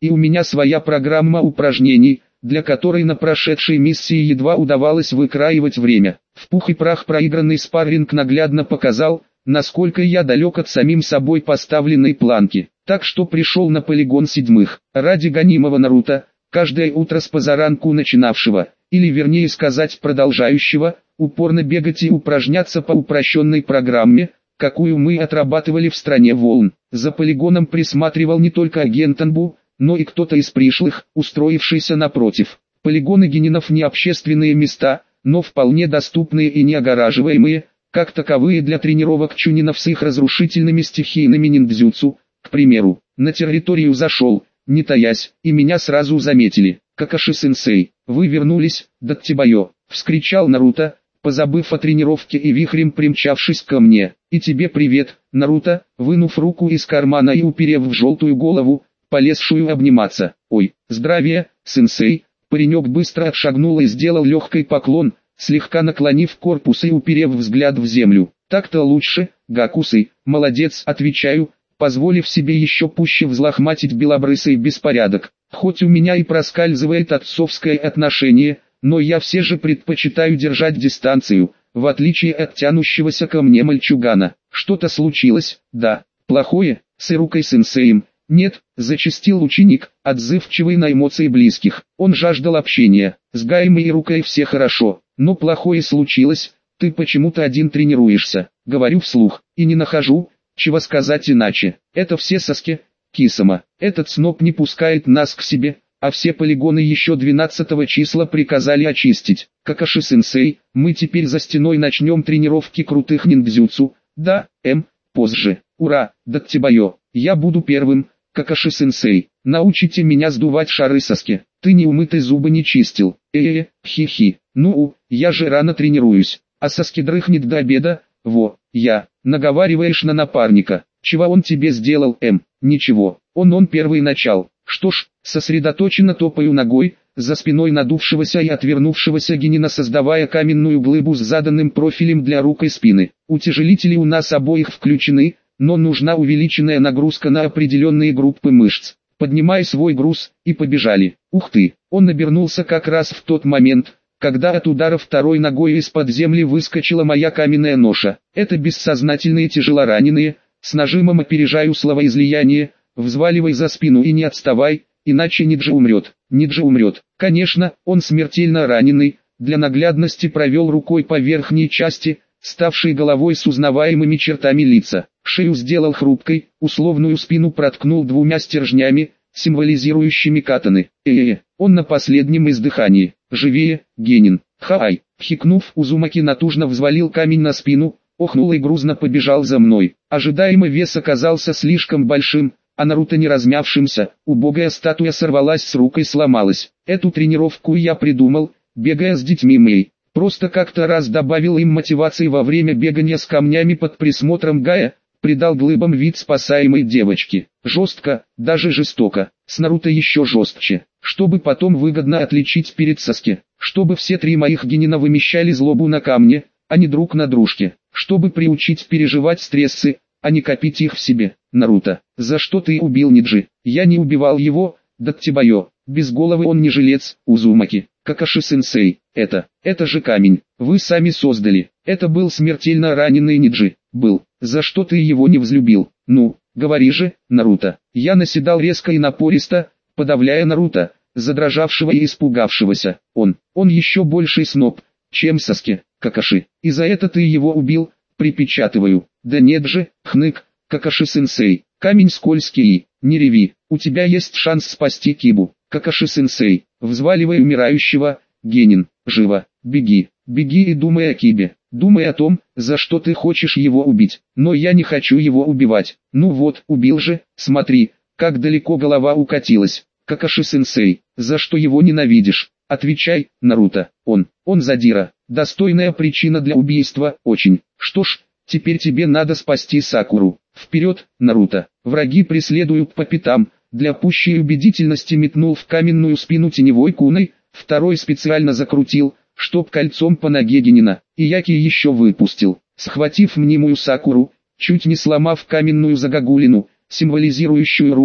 и у меня своя программа упражнений, для которой на прошедшей миссии едва удавалось выкраивать время. В пух и прах проигранный спарринг наглядно показал, насколько я далек от самим собой поставленной планки. Так что пришел на полигон седьмых, ради гонимого Наруто, каждое утро с позаранку начинавшего, или вернее сказать продолжающего, упорно бегать и упражняться по упрощенной программе, какую мы отрабатывали в стране волн. За полигоном присматривал не только агент Анбу, но и кто-то из пришлых, устроившийся напротив. Полигоны генинов не общественные места, но вполне доступные и не огораживаемые, как таковые для тренировок чунинов с их разрушительными стихийными ниндзюцу. К примеру, на территорию зашел, не таясь, и меня сразу заметили. «Какаши-сенсей, вы вернулись, Даттибайо!» — вскричал Наруто, позабыв о тренировке и вихрем примчавшись ко мне. «И тебе привет, Наруто!» Вынув руку из кармана и уперев в желтую голову, полезшую обниматься. «Ой, здравия, сенсей!» Паренек быстро отшагнул и сделал легкий поклон, слегка наклонив корпус и уперев взгляд в землю. «Так-то лучше, Гакусей, молодец!» — отвечаю, позволив себе еще пуще взлохматить белобрысый беспорядок. Хоть у меня и проскальзывает отцовское отношение, но я все же предпочитаю держать дистанцию, в отличие от тянущегося ко мне мальчугана. Что-то случилось? Да. Плохое? С Ирукой-сенсеем? Нет, зачастил ученик, отзывчивый на эмоции близких. Он жаждал общения. С Гаем и Ирукой все хорошо, но плохое случилось. Ты почему-то один тренируешься. Говорю вслух, и не нахожу, чего сказать иначе. Это все Саске, Кисама. Этот сноб не пускает нас к себе, а все полигоны еще двенадцатого числа приказали очистить. Какаши-сенсей, мы теперь за стеной начнем тренировки крутых ниндзюцу. Да, эм, позже. Ура, Даттибайо, я буду первым. Какаши-сенсей, научите меня сдувать шары Саске. Ты неумытый зубы не чистил. Э-э, хи-хи. Ну, я же рано тренируюсь, а Саске дрыхнет до обеда. Во, я. Наговариваешь на напарника. Чего он тебе сделал, эм? Ничего. Он он первый начал. Что ж, сосредоточенно топаю ногой, за спиной надувшегося и отвернувшегося генина, создавая каменную глыбу с заданным профилем для рук и спины. Утяжелители у нас обоих включены, но нужна увеличенная нагрузка на определенные группы мышц. Поднимай свой груз, и побежали. Ух ты, он обернулся как раз в тот момент, когда от удара второй ногой из-под земли выскочила моя каменная ноша. Это бессознательные тяжелораненые, с нажимом опережаю словоизлияние, взваливай за спину и не отставай, иначе Ниджи умрет. Ниджи умрет. Конечно, он смертельно раненый, для наглядности провел рукой по верхней части, ставшей головой с узнаваемыми чертами лица. Шею сделал хрупкой, условную спину проткнул двумя стержнями, символизирующими катаны. Э-э, он на последнем издыхании. Живее, Генин. Хай. Хикнув, Узумаки натужно взвалил камень на спину, охнул и грузно побежал за мной. Ожидаемо вес оказался слишком большим, а Наруто не размявшимся, убогая статуя сорвалась с рук и сломалась. Эту тренировку я придумал, бегая с детьми Мэй. Просто как-то раз добавил им мотивации во время бегания с камнями под присмотром Гая, придал глыбам вид спасаемой девочки. Жестко, даже жестоко, с Наруто еще жестче, чтобы потом выгодно отличить перед Саске, чтобы все три моих генина вымещали злобу на камне, а не друг на дружке, чтобы приучить переживать стрессы, а не копить их в себе. Наруто, за что ты убил Ниджи? Я не убивал его, Даттибайо, без головы он не жилец. Узумаки, Какаши-сенсей, это, это же камень, вы сами создали, это был смертельно раненый Ниджи, был, за что ты его не взлюбил? Ну, говори же, Наруто. Я наседал резко и напористо, подавляя Наруто, задрожавшего и испугавшегося. Он, он еще больший сноб, чем Саске, Какаши, и за это ты его убил, припечатываю. Да нет же, хнык, Какаши-сенсей, камень скользкий, не реви, у тебя есть шанс спасти Кибу. Какаши-сенсей, взваливай умирающего, Генин, живо, беги, беги и думай о Кибе, думай о том, за что ты хочешь его убить, но я не хочу его убивать. Ну вот, убил же, смотри, как далеко голова укатилась. Какаши-сенсей, за что его ненавидишь? Отвечай, Наруто. Он, он задира, достойная причина для убийства, очень. Что ж, теперь тебе надо спасти Сакуру. Вперед, Наруто. Враги преследуют по пятам. Для пущей убедительности метнул в каменную спину теневой куной, второй специально закрутил, чтоб кольцом по ноге Генина, и Яки еще выпустил, схватив мнимую Сакуру, чуть не сломав каменную загогулину, символизирующую руку.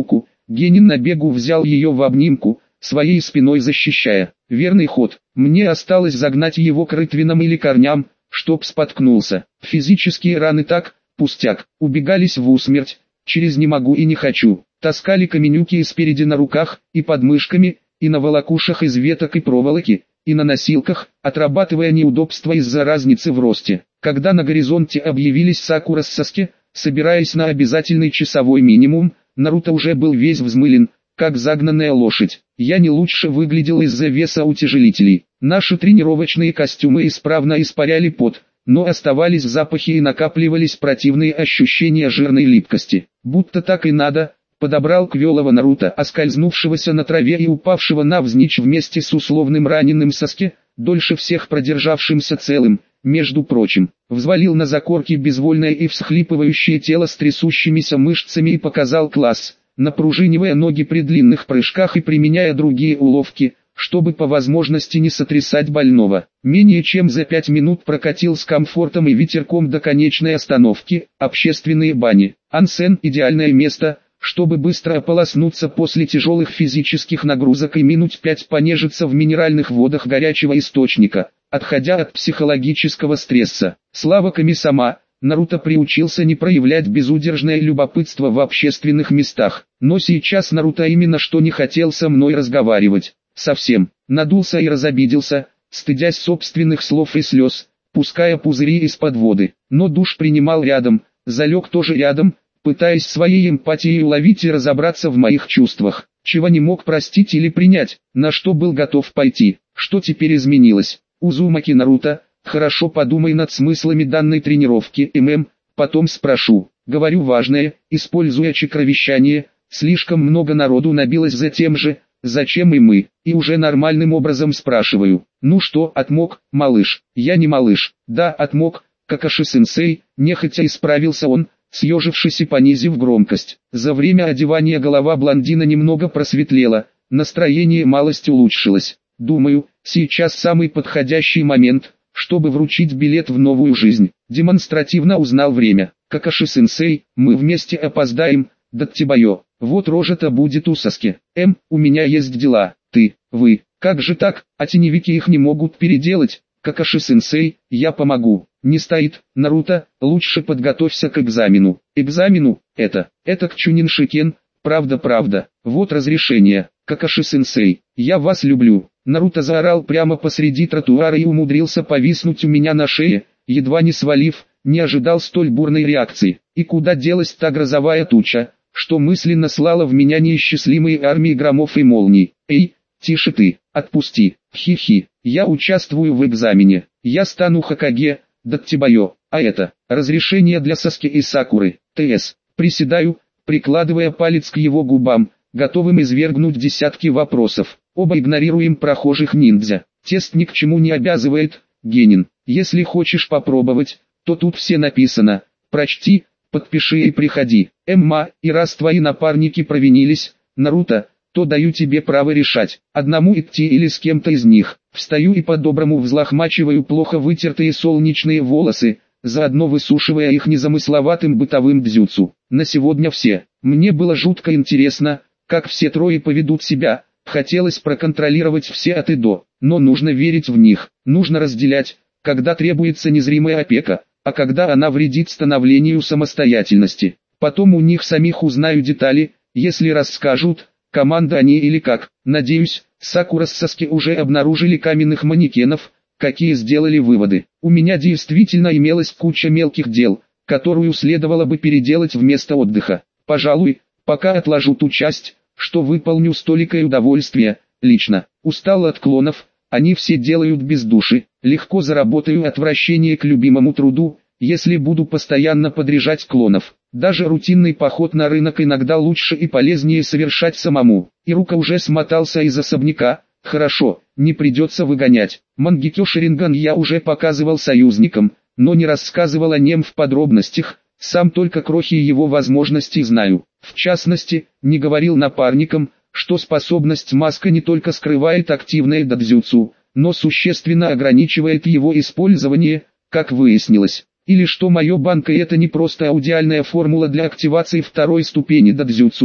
Генин на бегу взял ее в обнимку, своей спиной защищая. Верный ход. Мне осталось загнать его к рытвинам или корням, чтоб споткнулся. Физические раны так, пустяк, убегались в усмерть, через не могу и не хочу. Таскали каменюки и спереди на руках, и под мышками, и на волокушах из веток и проволоки, и на носилках, отрабатывая неудобства из-за разницы в росте. Когда на горизонте объявились Сакура с Саски, собираясь на обязательный часовой минимум, Наруто уже был весь взмылен, как загнанная лошадь. Я не лучше выглядел из-за веса утяжелителей. Наши тренировочные костюмы исправно испаряли пот, но оставались запахи и накапливались противные ощущения жирной липкости. Будто так и надо. Подобрал квелого Наруто, оскользнувшегося на траве и упавшего навзничь вместе с условным раненым Саски, дольше всех продержавшимся целым, между прочим. Взвалил на закорки безвольное и всхлипывающее тело с трясущимися мышцами и показал класс, напружинивая ноги при длинных прыжках и применяя другие уловки, чтобы по возможности не сотрясать больного. Менее чем за пять минут прокатил с комфортом и ветерком до конечной остановки, общественные бани. Ансен – идеальное место, чтобы быстро ополоснуться после тяжелых физических нагрузок и минут пять понежиться в минеральных водах горячего источника, отходя от психологического стресса. Слава Ками-сама, Наруто приучился не проявлять безудержное любопытство в общественных местах, но сейчас Наруто именно что не хотел со мной разговаривать. Совсем, надулся и разобиделся, стыдясь собственных слов и слез, пуская пузыри из-под воды. Но душ принимал рядом, залег тоже рядом, пытаясь своей эмпатией уловить и разобраться в моих чувствах, чего не мог простить или принять, на что был готов пойти. Что теперь изменилось? Узумаки Наруто, хорошо подумай над смыслами данной тренировки, ММ, потом спрошу. Говорю важное, используя чакровещание, слишком много народу набилось за тем же, зачем и мы, и уже нормальным образом спрашиваю. Ну что, отмок, малыш? Я не малыш. Да, отмок, Какаши-сенсей, нехотя исправился он, съежившись и понизив громкость. За время одевания голова блондина немного просветлела, настроение малость улучшилось. Думаю, сейчас самый подходящий момент, чтобы вручить билет в новую жизнь. Демонстративно узнал время. Какаши-сенсей, мы вместе опоздаем, Даттибайо. Вот рожа-то будет у Саски. М, у меня есть дела. Ты, вы, как же так, а теневики их не могут переделать? Какаши-сенсей, я помогу. Не стоит, Наруто, лучше подготовься к экзамену. Экзамену, это, это к Чунин-шикен, правда-правда, вот разрешение. Какаши-сенсей, я вас люблю. Наруто заорал прямо посреди тротуара и умудрился повиснуть у меня на шее, едва не свалив, не ожидал столь бурной реакции. И куда делась та грозовая туча, что мысленно слала в меня неисчислимые армии громов и молний. Эй, тише ты, отпусти, хи-хи, я участвую в экзамене, я стану Хокаге, Даттибайо, а это, разрешение для Саски и Сакуры, ТС, приседаю, прикладывая палец к его губам, готовым извергнуть десятки вопросов. Оба игнорируем прохожих ниндзя, тест ни к чему не обязывает, Генин, если хочешь попробовать, то тут все написано, прочти, подпиши и приходи. Эмма, и раз твои напарники провинились, Наруто, то даю тебе право решать, одному идти или с кем-то из них. Встаю и по-доброму взлохмачиваю плохо вытертые солнечные волосы, заодно высушивая их незамысловатым бытовым дзюцу. На сегодня все. Мне было жутко интересно, как все трое поведут себя, хотелось проконтролировать все от и до, но нужно верить в них, нужно разделять, когда требуется незримая опека, а когда она вредит становлению самостоятельности. Потом у них самих узнаю детали, если расскажут, команда они или как. Надеюсь, Сакура с Саски уже обнаружили каменных манекенов, какие сделали выводы. У меня действительно имелась куча мелких дел, которую следовало бы переделать вместо отдыха. Пожалуй, пока отложу ту часть, что выполню с толикой удовольствия, лично. Устал от клонов, они все делают без души. Легко заработаю отвращение к любимому труду, если буду постоянно подряжать клонов. Даже рутинный поход на рынок иногда лучше и полезнее совершать самому. Ирука уже смотался из особняка, хорошо, не придется выгонять. Мангекё Шаринган я уже показывал союзникам, но не рассказывал о нем в подробностях, сам только крохи его возможностей знаю. В частности, не говорил напарникам, что способность маска не только скрывает активное дадзюцу, но существенно ограничивает его использование, как выяснилось. Или что мое банка это не просто аудиальная формула для активации второй ступени дадзюцу, а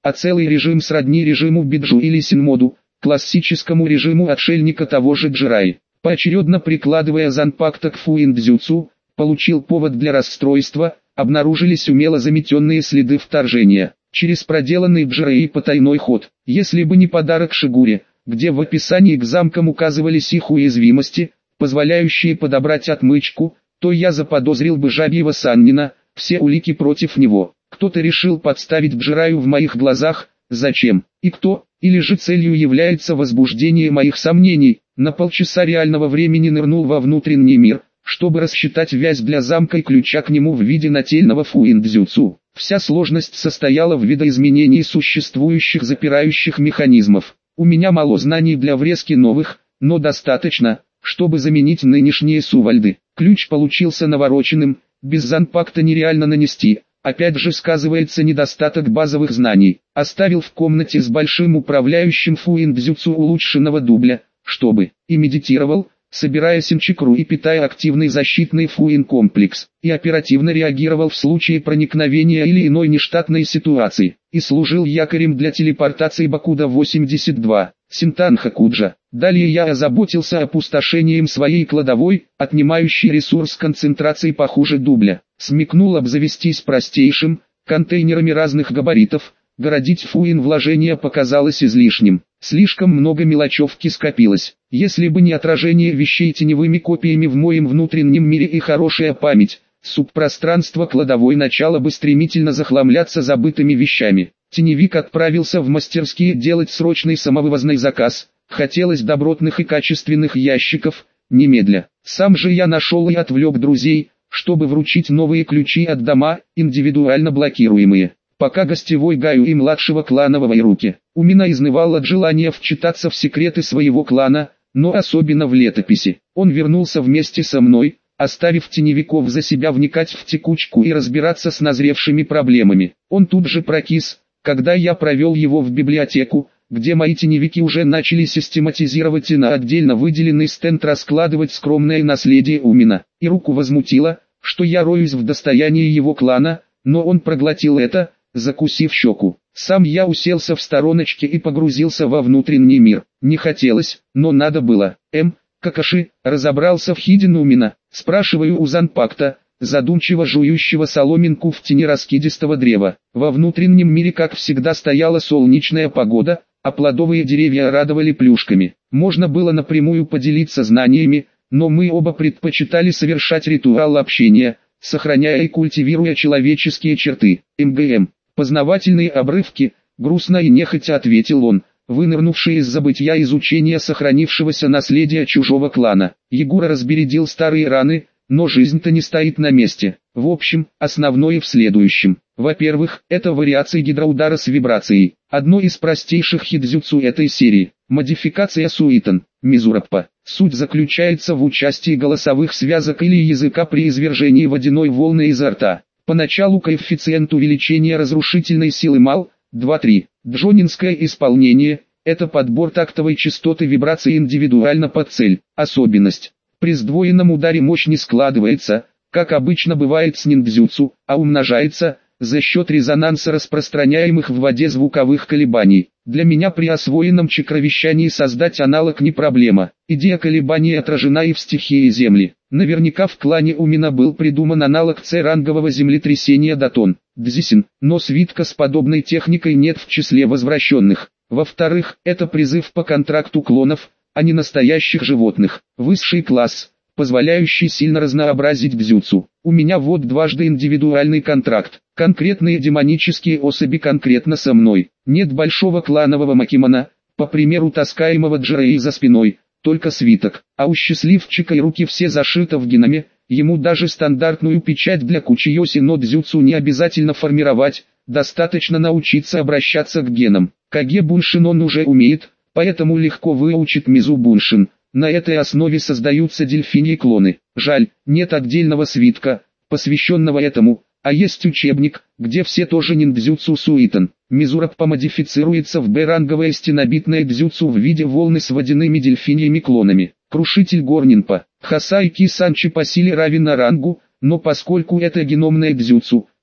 а целый режим сродни режиму Биджу или Синмоду, классическому режиму отшельника того же Джираи. Поочередно прикладывая занпакта к фуиндзюцу, получил повод для расстройства, обнаружились умело заметенные следы вторжения, через проделанный Джираи потайной ход. Если бы не подарок Шигуре, где в описании к замкам указывались их уязвимости, позволяющие подобрать отмычку, то я заподозрил бы жабьего Саннина, все улики против него. Кто-то решил подставить Джираю в моих глазах, зачем, и кто, или же целью является возбуждение моих сомнений. На полчаса реального времени нырнул во внутренний мир, чтобы рассчитать вязь для замка и ключа к нему в виде нательного фуиндзюцу. Вся сложность состояла в видоизменении существующих запирающих механизмов. У меня мало знаний для врезки новых, но достаточно, чтобы заменить нынешние сувальды. Ключ получился навороченным, без занпакта нереально нанести. Опять же сказывается недостаток базовых знаний. Оставил в комнате с большим управляющим фуиндзюцу улучшенного дубля, чтобы и медитировал, собирая синчикру и питая активный защитный фуин-комплекс, и оперативно реагировал в случае проникновения или иной нештатной ситуации, и служил якорем для телепортации Бакуда восемьдесят два, Синтанха Куджа. Далее я озаботился опустошением своей кладовой, отнимающей ресурс концентрации похуже дубля. Смекнул обзавестись простейшим, контейнерами разных габаритов. Городить фуин вложения показалось излишним. Слишком много мелочевки скопилось. Если бы не отражение вещей теневыми копиями в моем внутреннем мире и хорошая память, субпространство кладовой начало бы стремительно захламляться забытыми вещами. Теневик отправился в мастерские делать срочный самовывозный заказ. Хотелось добротных и качественных ящиков, немедля. Сам же я нашел и отвлек друзей, чтобы вручить новые ключи от дома, индивидуально блокируемые. Пока гостевой Гаю и младшего кланового Ируки, Умина изнывал от желания вчитаться в секреты своего клана, но особенно в летописи. Он вернулся вместе со мной, оставив теневиков за себя вникать в текучку и разбираться с назревшими проблемами. Он тут же прокис, когда я провел его в библиотеку, где мои теневики уже начали систематизировать и на отдельно выделенный стенд раскладывать скромное наследие Умина. Ируку возмутило, что я роюсь в достоянии его клана, но он проглотил это, закусив щеку. Сам я уселся в стороночке и погрузился во внутренний мир. Не хотелось, но надо было. М. Какаши, разобрался в Хиден Умина? Спрашиваю у занпакта, задумчиво жующего соломинку в тени раскидистого древа. Во внутреннем мире как всегда стояла солнечная погода, а плодовые деревья радовали плюшками. Можно было напрямую поделиться знаниями, но мы оба предпочитали совершать ритуал общения, сохраняя и культивируя человеческие черты. МГМ. Познавательные обрывки, грустно и нехотя ответил он, вынырнувший из забытья изучения сохранившегося наследия чужого клана. Егора разбередил старые раны, но жизнь-то не стоит на месте. В общем, основное в следующем. Во-первых, это вариация гидроудара с вибрацией. Одно из простейших хидзюцу этой серии. Модификация Суитан, Мизураппа. Суть заключается в участии голосовых связок или языка при извержении водяной волны изо рта. Поначалу коэффициент увеличения разрушительной силы мал, два-три. Джонинское исполнение – это подбор тактовой частоты вибрации индивидуально под цель. Особенность. При сдвоенном ударе мощь не складывается, как обычно бывает с ниндзюцу, а умножается за счет резонанса распространяемых в воде звуковых колебаний. Для меня при освоенном чакровещании создать аналог не проблема. Идея колебаний отражена и в стихии Земли. Наверняка в клане Умина был придуман аналог С-рангового землетрясения Датон, Дзисин, но свитка с подобной техникой нет в числе возвращенных. Во-вторых, это призыв по контракту клонов, а не настоящих животных. Высший класс, позволяющий сильно разнообразить дзюцу. У меня вот дважды индивидуальный контракт. Конкретные демонические особи конкретно со мной. Нет большого кланового макимона, по примеру таскаемого Джираи за спиной, только свиток. А у счастливчика и руки все зашито в геноме, ему даже стандартную печать для кучиёси но дзюцу не обязательно формировать, достаточно научиться обращаться к генам. Каге Буншин он уже умеет, поэтому легко выучит Мизу Буншин. На этой основе создаются дельфиньи клоны. Жаль, нет отдельного свитка, посвященного этому, а есть учебник, где все тоже ниндзюцу Суитан. Мизураппа модифицируется в Б-ранговое стенобитное дзюцу в виде волны с водяными дельфиньями клонами. Крушитель Горнинпа. Хасайки Санчи по силе равен рангу, но поскольку это геномное дзюцу,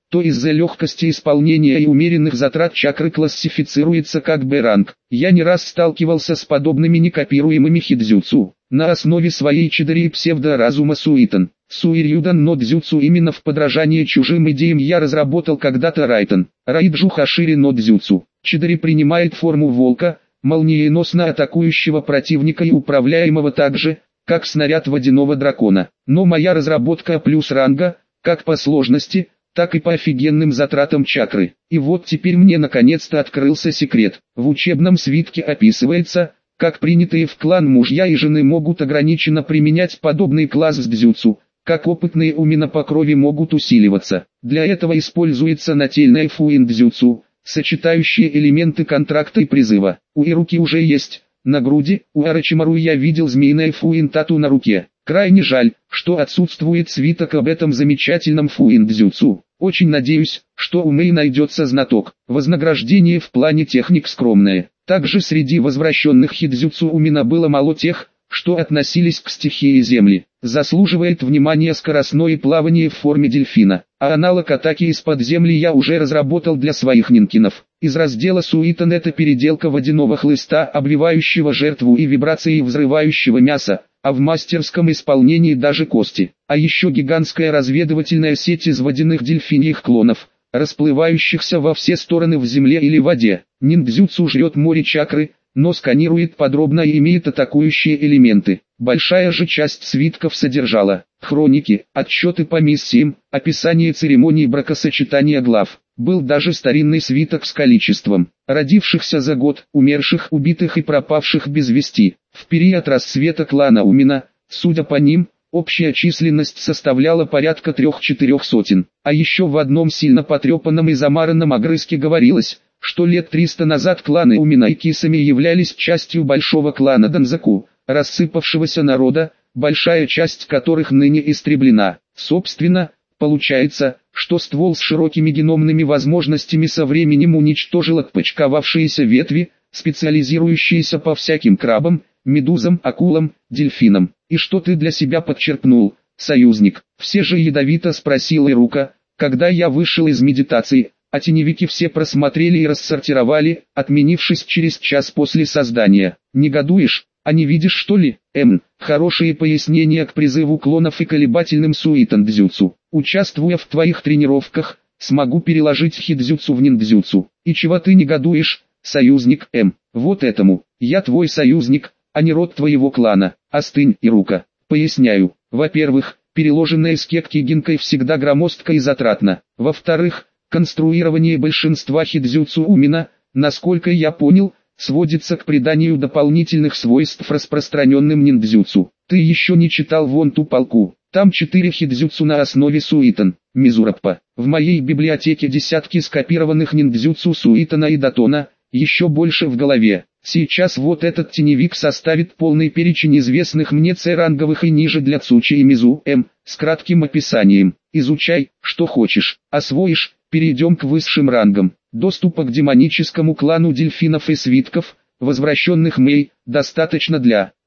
то из-за легкости исполнения и умеренных затрат чакры классифицируется как Б-ранг. Я не раз сталкивался с подобными некопируемыми хидзюцу. На основе своей чидори псевдоразума Суитон, Суирюдан но дзюцу именно в подражание чужим идеям я разработал когда-то Райтон, Райджу Хашири но дзюцу. Чидори принимает форму волка, молниеносно атакующего противника и управляемого так же, как снаряд водяного дракона. Но моя разработка плюс ранга, как по сложности, так и по офигенным затратам чакры. И вот теперь мне наконец-то открылся секрет. В учебном свитке описывается, как принятые в клан мужья и жены могут ограниченно применять подобный класс дзюцу, как опытные умина по крови могут усиливаться. Для этого используется нательное фуин-дзюцу, сочетающее элементы контракта и призыва. У Ируки уже есть, на груди, у Арачимару я видел змеиное фуин-тату на руке. Крайне жаль, что отсутствует свиток об этом замечательном фуин-дзюцу. Очень надеюсь, что у Мэй найдется знаток. Вознаграждение в плане техник скромное. Также среди возвращенных хидзюцу умина было мало тех, что относились к стихии земли. Заслуживает внимания скоростное плавание в форме дельфина. А аналог атаки из-под земли я уже разработал для своих нинкинов. Из раздела Суитон это переделка водяного хлыста, обвивающего жертву и вибрацией взрывающего мяса, а в мастерском исполнении даже кости. А еще гигантская разведывательная сеть из водяных дельфиньих клонов, расплывающихся во все стороны в земле или воде. Ниндзюцу жрет море чакры, но сканирует подробно и имеет атакующие элементы. Большая же часть свитков содержала хроники, отчеты по миссиям, описание церемоний бракосочетания глав. Был даже старинный свиток с количеством родившихся за год, умерших, убитых и пропавших без вести. В период расцвета клана Умина, судя по ним, общая численность составляла порядка трех-четырех сотен. А еще в одном сильно потрепанном и замаранном огрызке говорилось, что лет триста назад кланы Умина и Кисами являлись частью большого клана Данзаку, рассыпавшегося народа, большая часть которых ныне истреблена. Собственно, получается, что ствол с широкими геномными возможностями со временем уничтожил отпочковавшиеся ветви, специализирующиеся по всяким крабам, медузам, акулам, дельфинам. И что ты для себя подчеркнул, союзник? Все же ядовито спросила Ирука, когда я вышел из медитации, а теневики все просмотрели и рассортировали, отменившись через час после создания. Негодуешь? А не видишь что ли? Эм, хорошие пояснения к призыву клонов и колебательным суитон-дзюцу. Участвуя в твоих тренировках, смогу переложить хидзюцу в ниндзюцу. И чего ты негодуешь, союзник М? Вот этому. Я твой союзник, а не род твоего клана. Остынь, Ирука. Поясняю. Во-первых, переложенное с кекки гинкой всегда громоздко и затратно. Во-вторых, конструирование большинства хидзюцу умина, насколько я понял, сводится к приданию дополнительных свойств распространенным ниндзюцу. Ты еще не читал вон ту полку. Там четыре хидзюцу на основе суитон, Мизураппа. В моей библиотеке десятки скопированных ниндзюцу суитона и датона, еще больше в голове. Сейчас вот этот теневик составит полный перечень известных мне С-ранговых и ниже для Цучи и Мизу М, с кратким описанием. Изучай, что хочешь, освоишь, перейдем к высшим рангам. Доступа к демоническому клану дельфинов и свитков, возвращенных Мэй, достаточно для